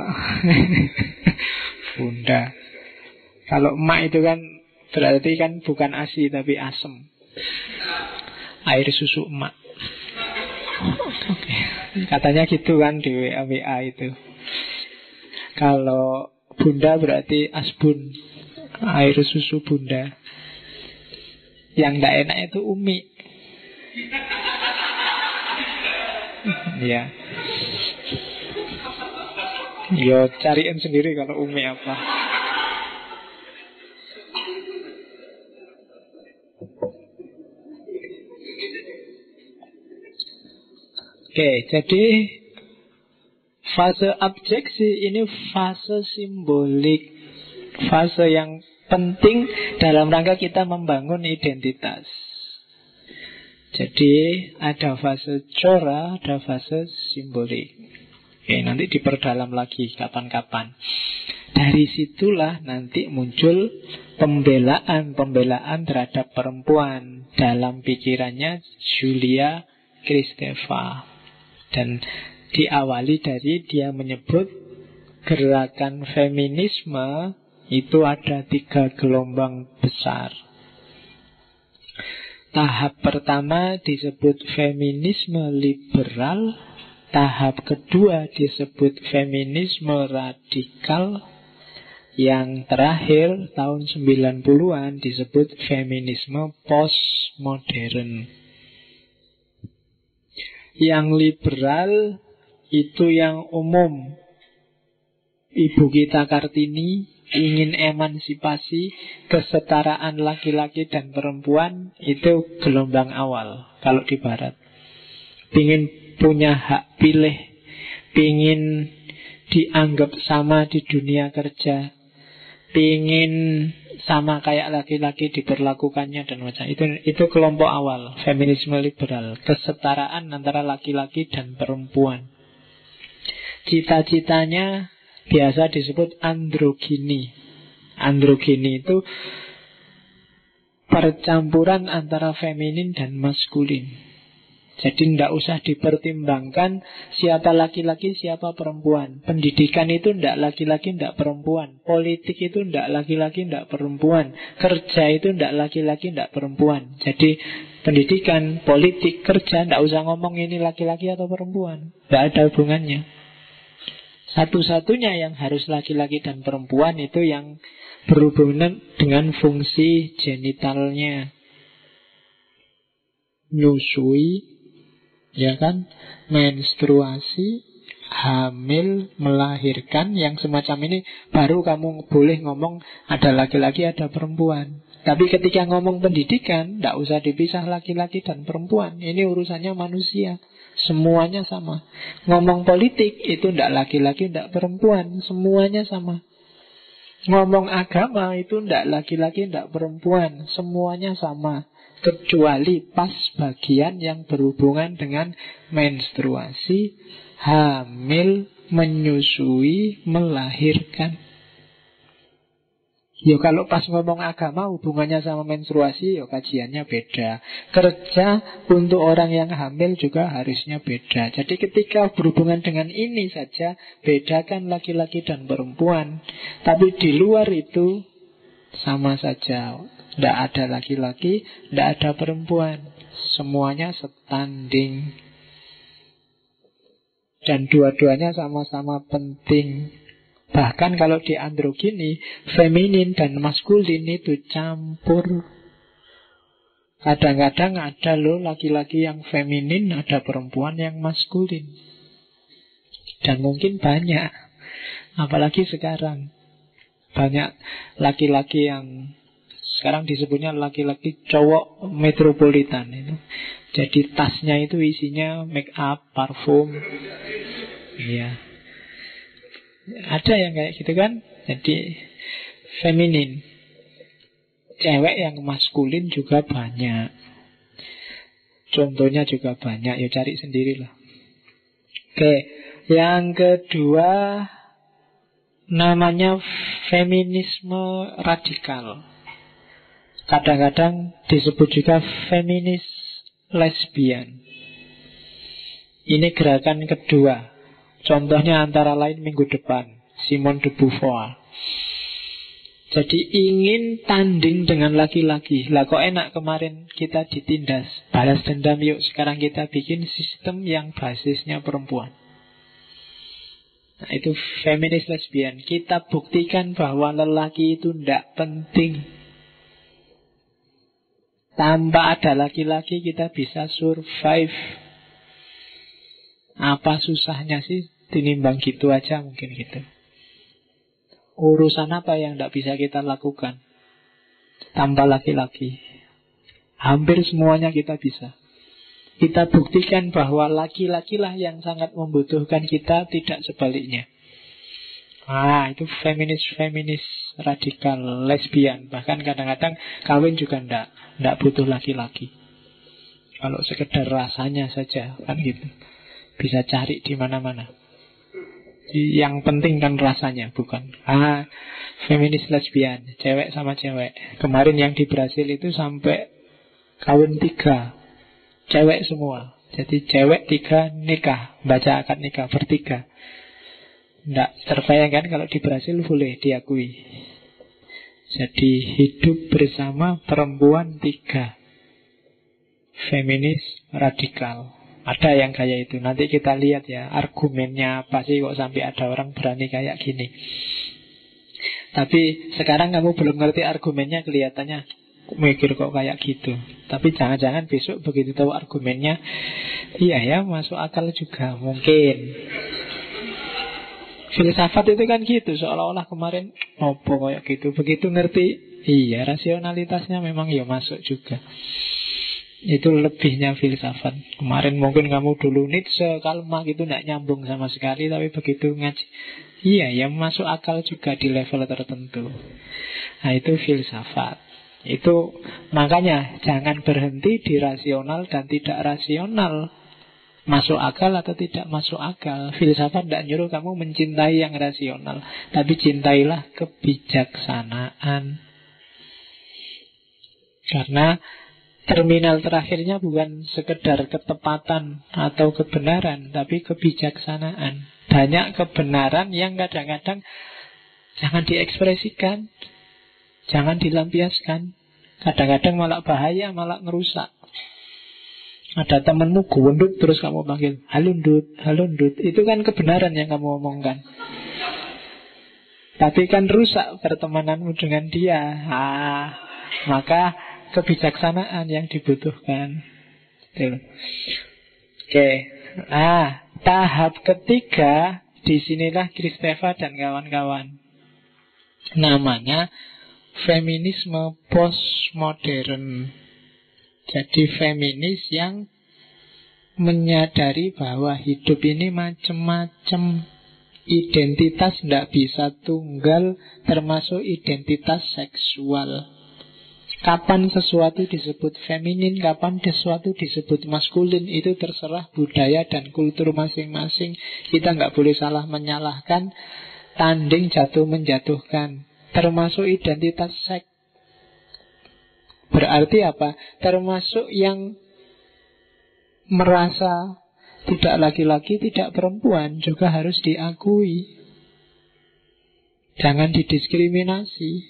bunda. Kalau emak itu kan berarti kan bukan ASI tapi asem. Air susu emak. Katanya gitu kan di WA itu. Kalau bunda berarti asbun, air susu bunda. Yang tidak enak itu umi. Ya. Yo cariin sendiri kalau umi apa. Oke, jadi fase abjeksi ini fase simbolik, fase yang penting dalam rangka kita membangun identitas. Jadi ada fase cora, ada fase simbolik. Oke, nanti diperdalam lagi kapan-kapan. Dari situlah nanti muncul pembelaan terhadap perempuan dalam pikirannya Julia Kristeva. Dan diawali dari dia menyebut gerakan feminisme itu ada 3 gelombang besar. Tahap pertama disebut feminisme liberal. Tahap kedua disebut feminisme radikal. Yang terakhir tahun 90-an disebut feminisme postmodern. Yang liberal itu yang umum. Ibu kita Kartini ingin emansipasi, kesetaraan laki-laki dan perempuan, itu gelombang awal kalau di barat. Pingin punya hak pilih, pingin dianggap sama di dunia kerja, pingin sama kayak laki-laki diperlakukannya dan macam itu kelompok awal feminisme liberal, kesetaraan antara laki-laki dan perempuan. Cita-citanya biasa disebut androgini. Androgini itu percampuran antara feminin dan maskulin. Jadi tidak usah dipertimbangkan siapa laki-laki, siapa perempuan. Pendidikan itu tidak laki-laki, tidak perempuan. Politik itu tidak laki-laki, tidak perempuan. Kerja itu tidak laki-laki, tidak perempuan. Jadi pendidikan, politik, kerja tidak usah ngomong ini laki-laki atau perempuan. Tidak ada hubungannya. Satu-satunya yang harus laki-laki dan perempuan itu yang berhubungan dengan fungsi genitalnya. Nyusui, ya kan, menstruasi, hamil, melahirkan, yang semacam ini baru kamu boleh ngomong ada laki-laki, ada perempuan. Tapi ketika ngomong pendidikan, tidak usah dipisah laki-laki dan perempuan. Ini urusannya manusia, semuanya sama. Ngomong politik itu tidak laki-laki, tidak perempuan, semuanya sama. Ngomong agama itu tidak laki-laki, tidak perempuan, semuanya sama. Kecuali pas bagian yang berhubungan dengan menstruasi, hamil, menyusui, melahirkan. Ya kalau pas ngomong agama hubungannya sama menstruasi, ya kajiannya beda. Kerja untuk orang yang hamil juga harusnya beda. Jadi ketika berhubungan dengan ini saja, bedakan laki-laki dan perempuan. Tapi di luar itu sama saja. Tidak ada laki-laki, tidak ada perempuan. Semuanya standing. Dan dua-duanya sama-sama penting. Bahkan kalau di androgini, feminin dan maskulin itu campur. Kadang-kadang ada loh laki-laki yang feminin, ada perempuan yang maskulin. Dan mungkin banyak. Apalagi sekarang. Banyak laki-laki yang sekarang disebutnya laki-laki cowok metropolitan itu. Jadi tasnya itu isinya make up, parfum. Iya. Ada yang kayak gitu kan? Jadi feminin. Cewek yang maskulin juga banyak. Contohnya juga banyak. Ya cari sendirilah. Oke, yang kedua namanya feminisme radikal. Kadang-kadang disebut juga feminis lesbian. Ini gerakan kedua. Contohnya antara lain minggu depan, Simone de Beauvoir. Jadi ingin tanding dengan laki-laki. Lah kok enak kemarin kita ditindas, balas dendam yuk. Sekarang kita bikin sistem yang basisnya perempuan. Nah itu feminis lesbian. Kita buktikan bahwa lelaki itu tidak penting. Tanpa ada laki-laki kita bisa survive. Apa susahnya sih? Tinimbang gitu aja mungkin gitu. Urusan apa yang tidak bisa kita lakukan tanpa laki-laki? Hampir semuanya kita bisa. Kita buktikan bahwa laki-lakilah yang sangat membutuhkan kita, tidak sebaliknya. Itu feminis radikal, lesbian. Bahkan kadang-kadang kawin juga tidak butuh laki-laki. Kalau sekedar rasanya saja kan gitu. Bisa cari di mana-mana. Yang penting kan rasanya, bukan feminis lesbian, cewek sama cewek. Kemarin yang di Brasil itu sampai kawin 3, cewek semua. Jadi cewek 3 nikah, baca akad nikah bertiga. Tidak terbayangkan kalau di Brasil boleh diakui. Jadi hidup bersama perempuan 3. Feminis radikal. Ada yang kayak itu. Nanti kita lihat ya, argumennya apa sih kok sampai ada orang berani kayak gini. Tapi sekarang kamu belum ngerti argumennya, kelihatannya mikir kok kayak gitu. Tapi jangan-jangan besok begitu tahu argumennya, iya ya, masuk akal juga. Mungkin filsafat itu kan gitu, seolah-olah kemarin opo kayak gitu. Begitu ngerti, iya rasionalitasnya memang ya masuk juga. Itu lebihnya filsafat. Kemarin mungkin kamu dulu Nietzsche, Karl Marx gitu gak nyambung sama sekali, tapi begitu ngaji, iya ya masuk akal juga di level tertentu. Nah itu filsafat. Itu makanya jangan berhenti di rasional dan tidak rasional, masuk akal atau tidak masuk akal. Filsafat tidak nyuruh kamu mencintai yang rasional, tapi cintailah kebijaksanaan. Karena terminal terakhirnya bukan sekedar ketepatan atau kebenaran, tapi kebijaksanaan. Banyak kebenaran yang kadang-kadang jangan diekspresikan, jangan dilampiaskan. Kadang-kadang malah bahaya, malah ngerusak. Ada temenmu gondut terus kamu panggil, halo ndut. Itu kan kebenaran yang kamu omongkan, tapi kan rusak pertemananmu dengan dia. Maka kebijaksanaan yang dibutuhkan. Oke. Tahap ketiga, disinilah Kristeva dan kawan-kawan. Namanya feminisme postmodern. Jadi feminis yang menyadari bahwa hidup ini macam-macam. Identitas tidak bisa tunggal, termasuk identitas seksual. Kapan sesuatu disebut feminin, kapan sesuatu disebut maskulin, itu terserah budaya dan kultur masing-masing. Kita nggak boleh salah menyalahkan, tanding jatuh menjatuhkan. Termasuk identitas seks. Berarti apa? Termasuk yang merasa tidak laki-laki, tidak perempuan, juga harus diakui. Jangan didiskriminasi.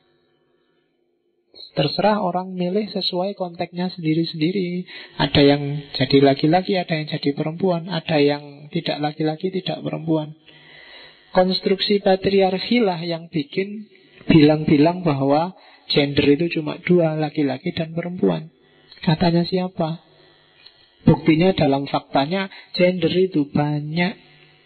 Terserah orang milih sesuai konteksnya sendiri-sendiri. Ada yang jadi laki-laki, ada yang jadi perempuan, ada yang tidak laki-laki, tidak perempuan. Konstruksi patriarki lah yang bikin bilang-bilang bahwa gender itu cuma dua, laki-laki dan perempuan. Katanya siapa? Buktinya dalam faktanya gender itu banyak.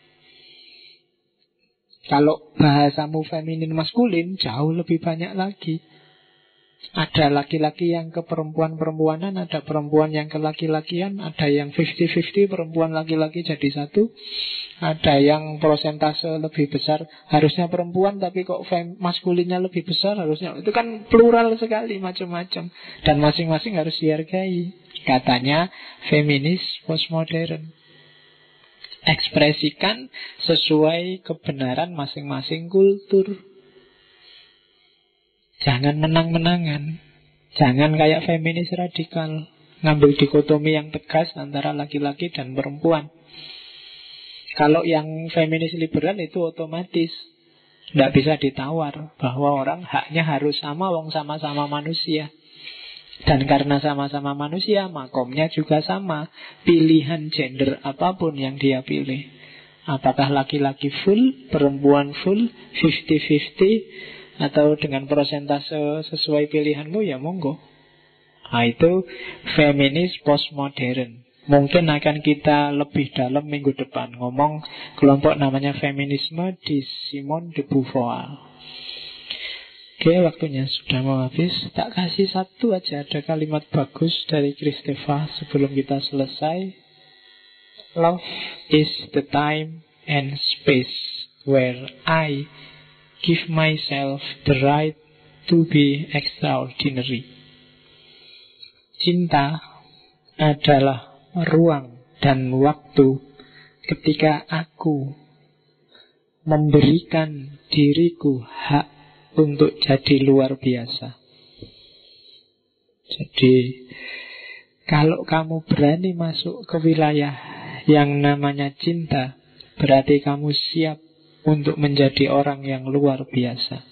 Kalau bahasamu feminin maskulin, jauh lebih banyak lagi. Ada laki-laki yang ke perempuan-perempuanan, ada perempuan yang ke laki-lakian, ada yang 50-50 perempuan laki-laki jadi satu, ada yang prosentase lebih besar harusnya perempuan tapi kok maskulinnya lebih besar harusnya. Itu kan plural sekali, macam-macam, dan masing-masing harus dihargai. Katanya feminis postmodern. Ekspresikan sesuai kebenaran masing-masing kultur. Jangan menang-menangan. Jangan kayak feminis radikal, ngambil dikotomi yang tegas antara laki-laki dan perempuan. Kalau yang feminis liberal itu otomatis tidak bisa ditawar, bahwa orang haknya harus sama, wong sama-sama manusia. Dan karena sama-sama manusia, makomnya juga sama. Pilihan gender apapun yang dia pilih, apakah laki-laki full, perempuan full, 50-50, atau dengan persentase sesuai pilihanmu, ya monggo. Nah itu feminis postmodern. Mungkin akan kita lebih dalam minggu depan ngomong kelompok namanya feminisme di Simone de Beauvoir. Oke, waktunya sudah mau habis. Tak kasih satu aja, ada kalimat bagus dari Kristeva sebelum kita selesai. Love is the time and space where I give myself the right to be extraordinary. Cinta adalah ruang dan waktu ketika aku memberikan diriku hak untuk jadi luar biasa. Jadi kalau kamu berani masuk ke wilayah yang namanya cinta, berarti kamu siap untuk menjadi orang yang luar biasa.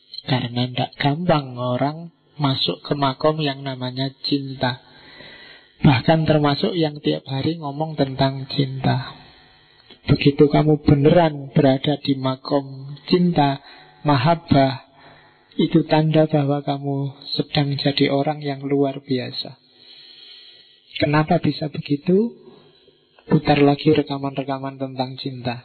Karena tidak gampang orang masuk ke makom yang namanya cinta. Bahkan termasuk yang tiap hari ngomong tentang cinta. Begitu kamu beneran berada di makom cinta, mahabbah, itu tanda bahwa kamu sedang jadi orang yang luar biasa. Kenapa bisa begitu? Putar lagi rekaman-rekaman tentang cinta.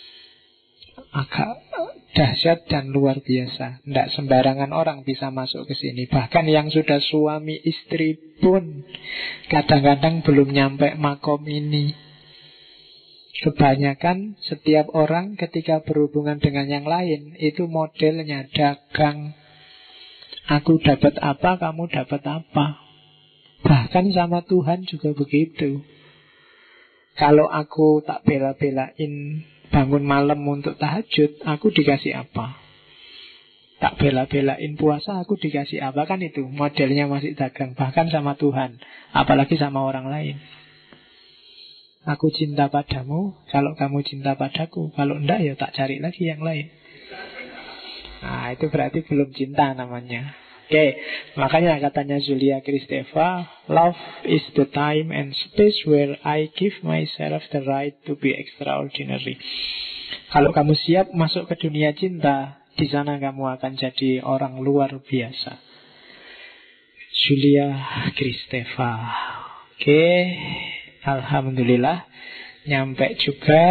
Agak dahsyat dan luar biasa. Tidak sembarangan orang bisa masuk ke sini. Bahkan yang sudah suami istri pun kadang-kadang belum nyampe makom ini. Kebanyakan setiap orang ketika berhubungan dengan yang lain itu modelnya dagang. Aku dapat apa, kamu dapat apa. Bahkan sama Tuhan juga begitu. Kalau aku tak bela-belain bangun malam untuk tahajud, aku dikasih apa? Tak bela-belain puasa, aku dikasih apa? Kan itu modelnya masih dagang. Bahkan sama Tuhan, apalagi sama orang lain. Aku cinta padamu, kalau kamu cinta padaku. Kalau enggak ya tak cari lagi yang lain. Nah, itu berarti belum cinta namanya. Oke, makanya katanya Julia Kristeva, love is the time and space where I give myself the right to be extraordinary. Kalau kamu siap masuk ke dunia cinta, di sana kamu akan jadi orang luar biasa. Julia Kristeva. Oke, alhamdulillah nyampe juga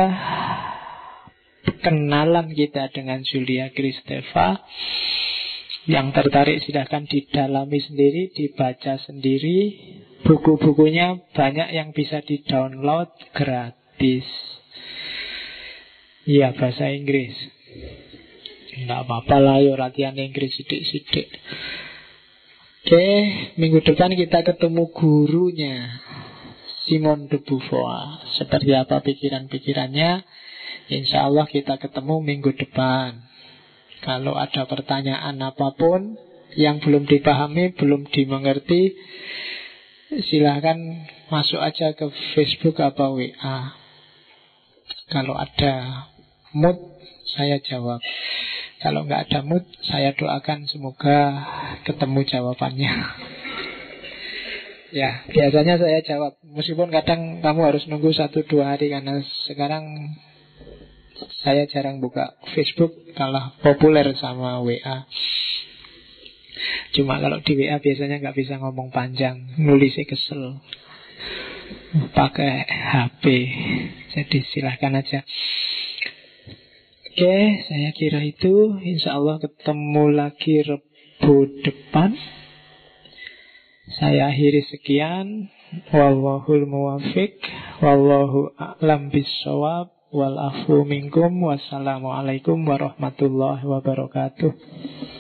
kenalan kita dengan Julia Kristeva. Yang tertarik silahkan didalami sendiri, dibaca sendiri. Buku-bukunya banyak yang bisa di-download gratis. Iya, bahasa Inggris. Nggak apa-apa lah, yuk latihan Inggris sidik-sidik. Oke, minggu depan kita ketemu gurunya, Simone de Beauvoir. Seperti apa pikiran-pikirannya, insya Allah kita ketemu minggu depan. Kalau ada pertanyaan apapun yang belum dipahami, belum dimengerti, silahkan masuk aja ke Facebook atau WA. Kalau ada mood, saya jawab. Kalau nggak ada mood, saya doakan semoga ketemu jawabannya. Ya, biasanya saya jawab. Meskipun kadang kamu harus nunggu 1-2 hari, karena sekarang saya jarang buka Facebook, kalah populer sama WA. Cuma kalau di WA biasanya nggak bisa ngomong panjang, nulisnya kesel, pakai HP. Jadi silahkan aja. Oke, saya kira itu. Insya Allah ketemu lagi Rabu depan. Saya akhiri sekian. Wallahul muwafiq, wallahu a'lam bissawab. Wal afu minkum. Wassalamualaikum warahmatullahi wabarakatuh.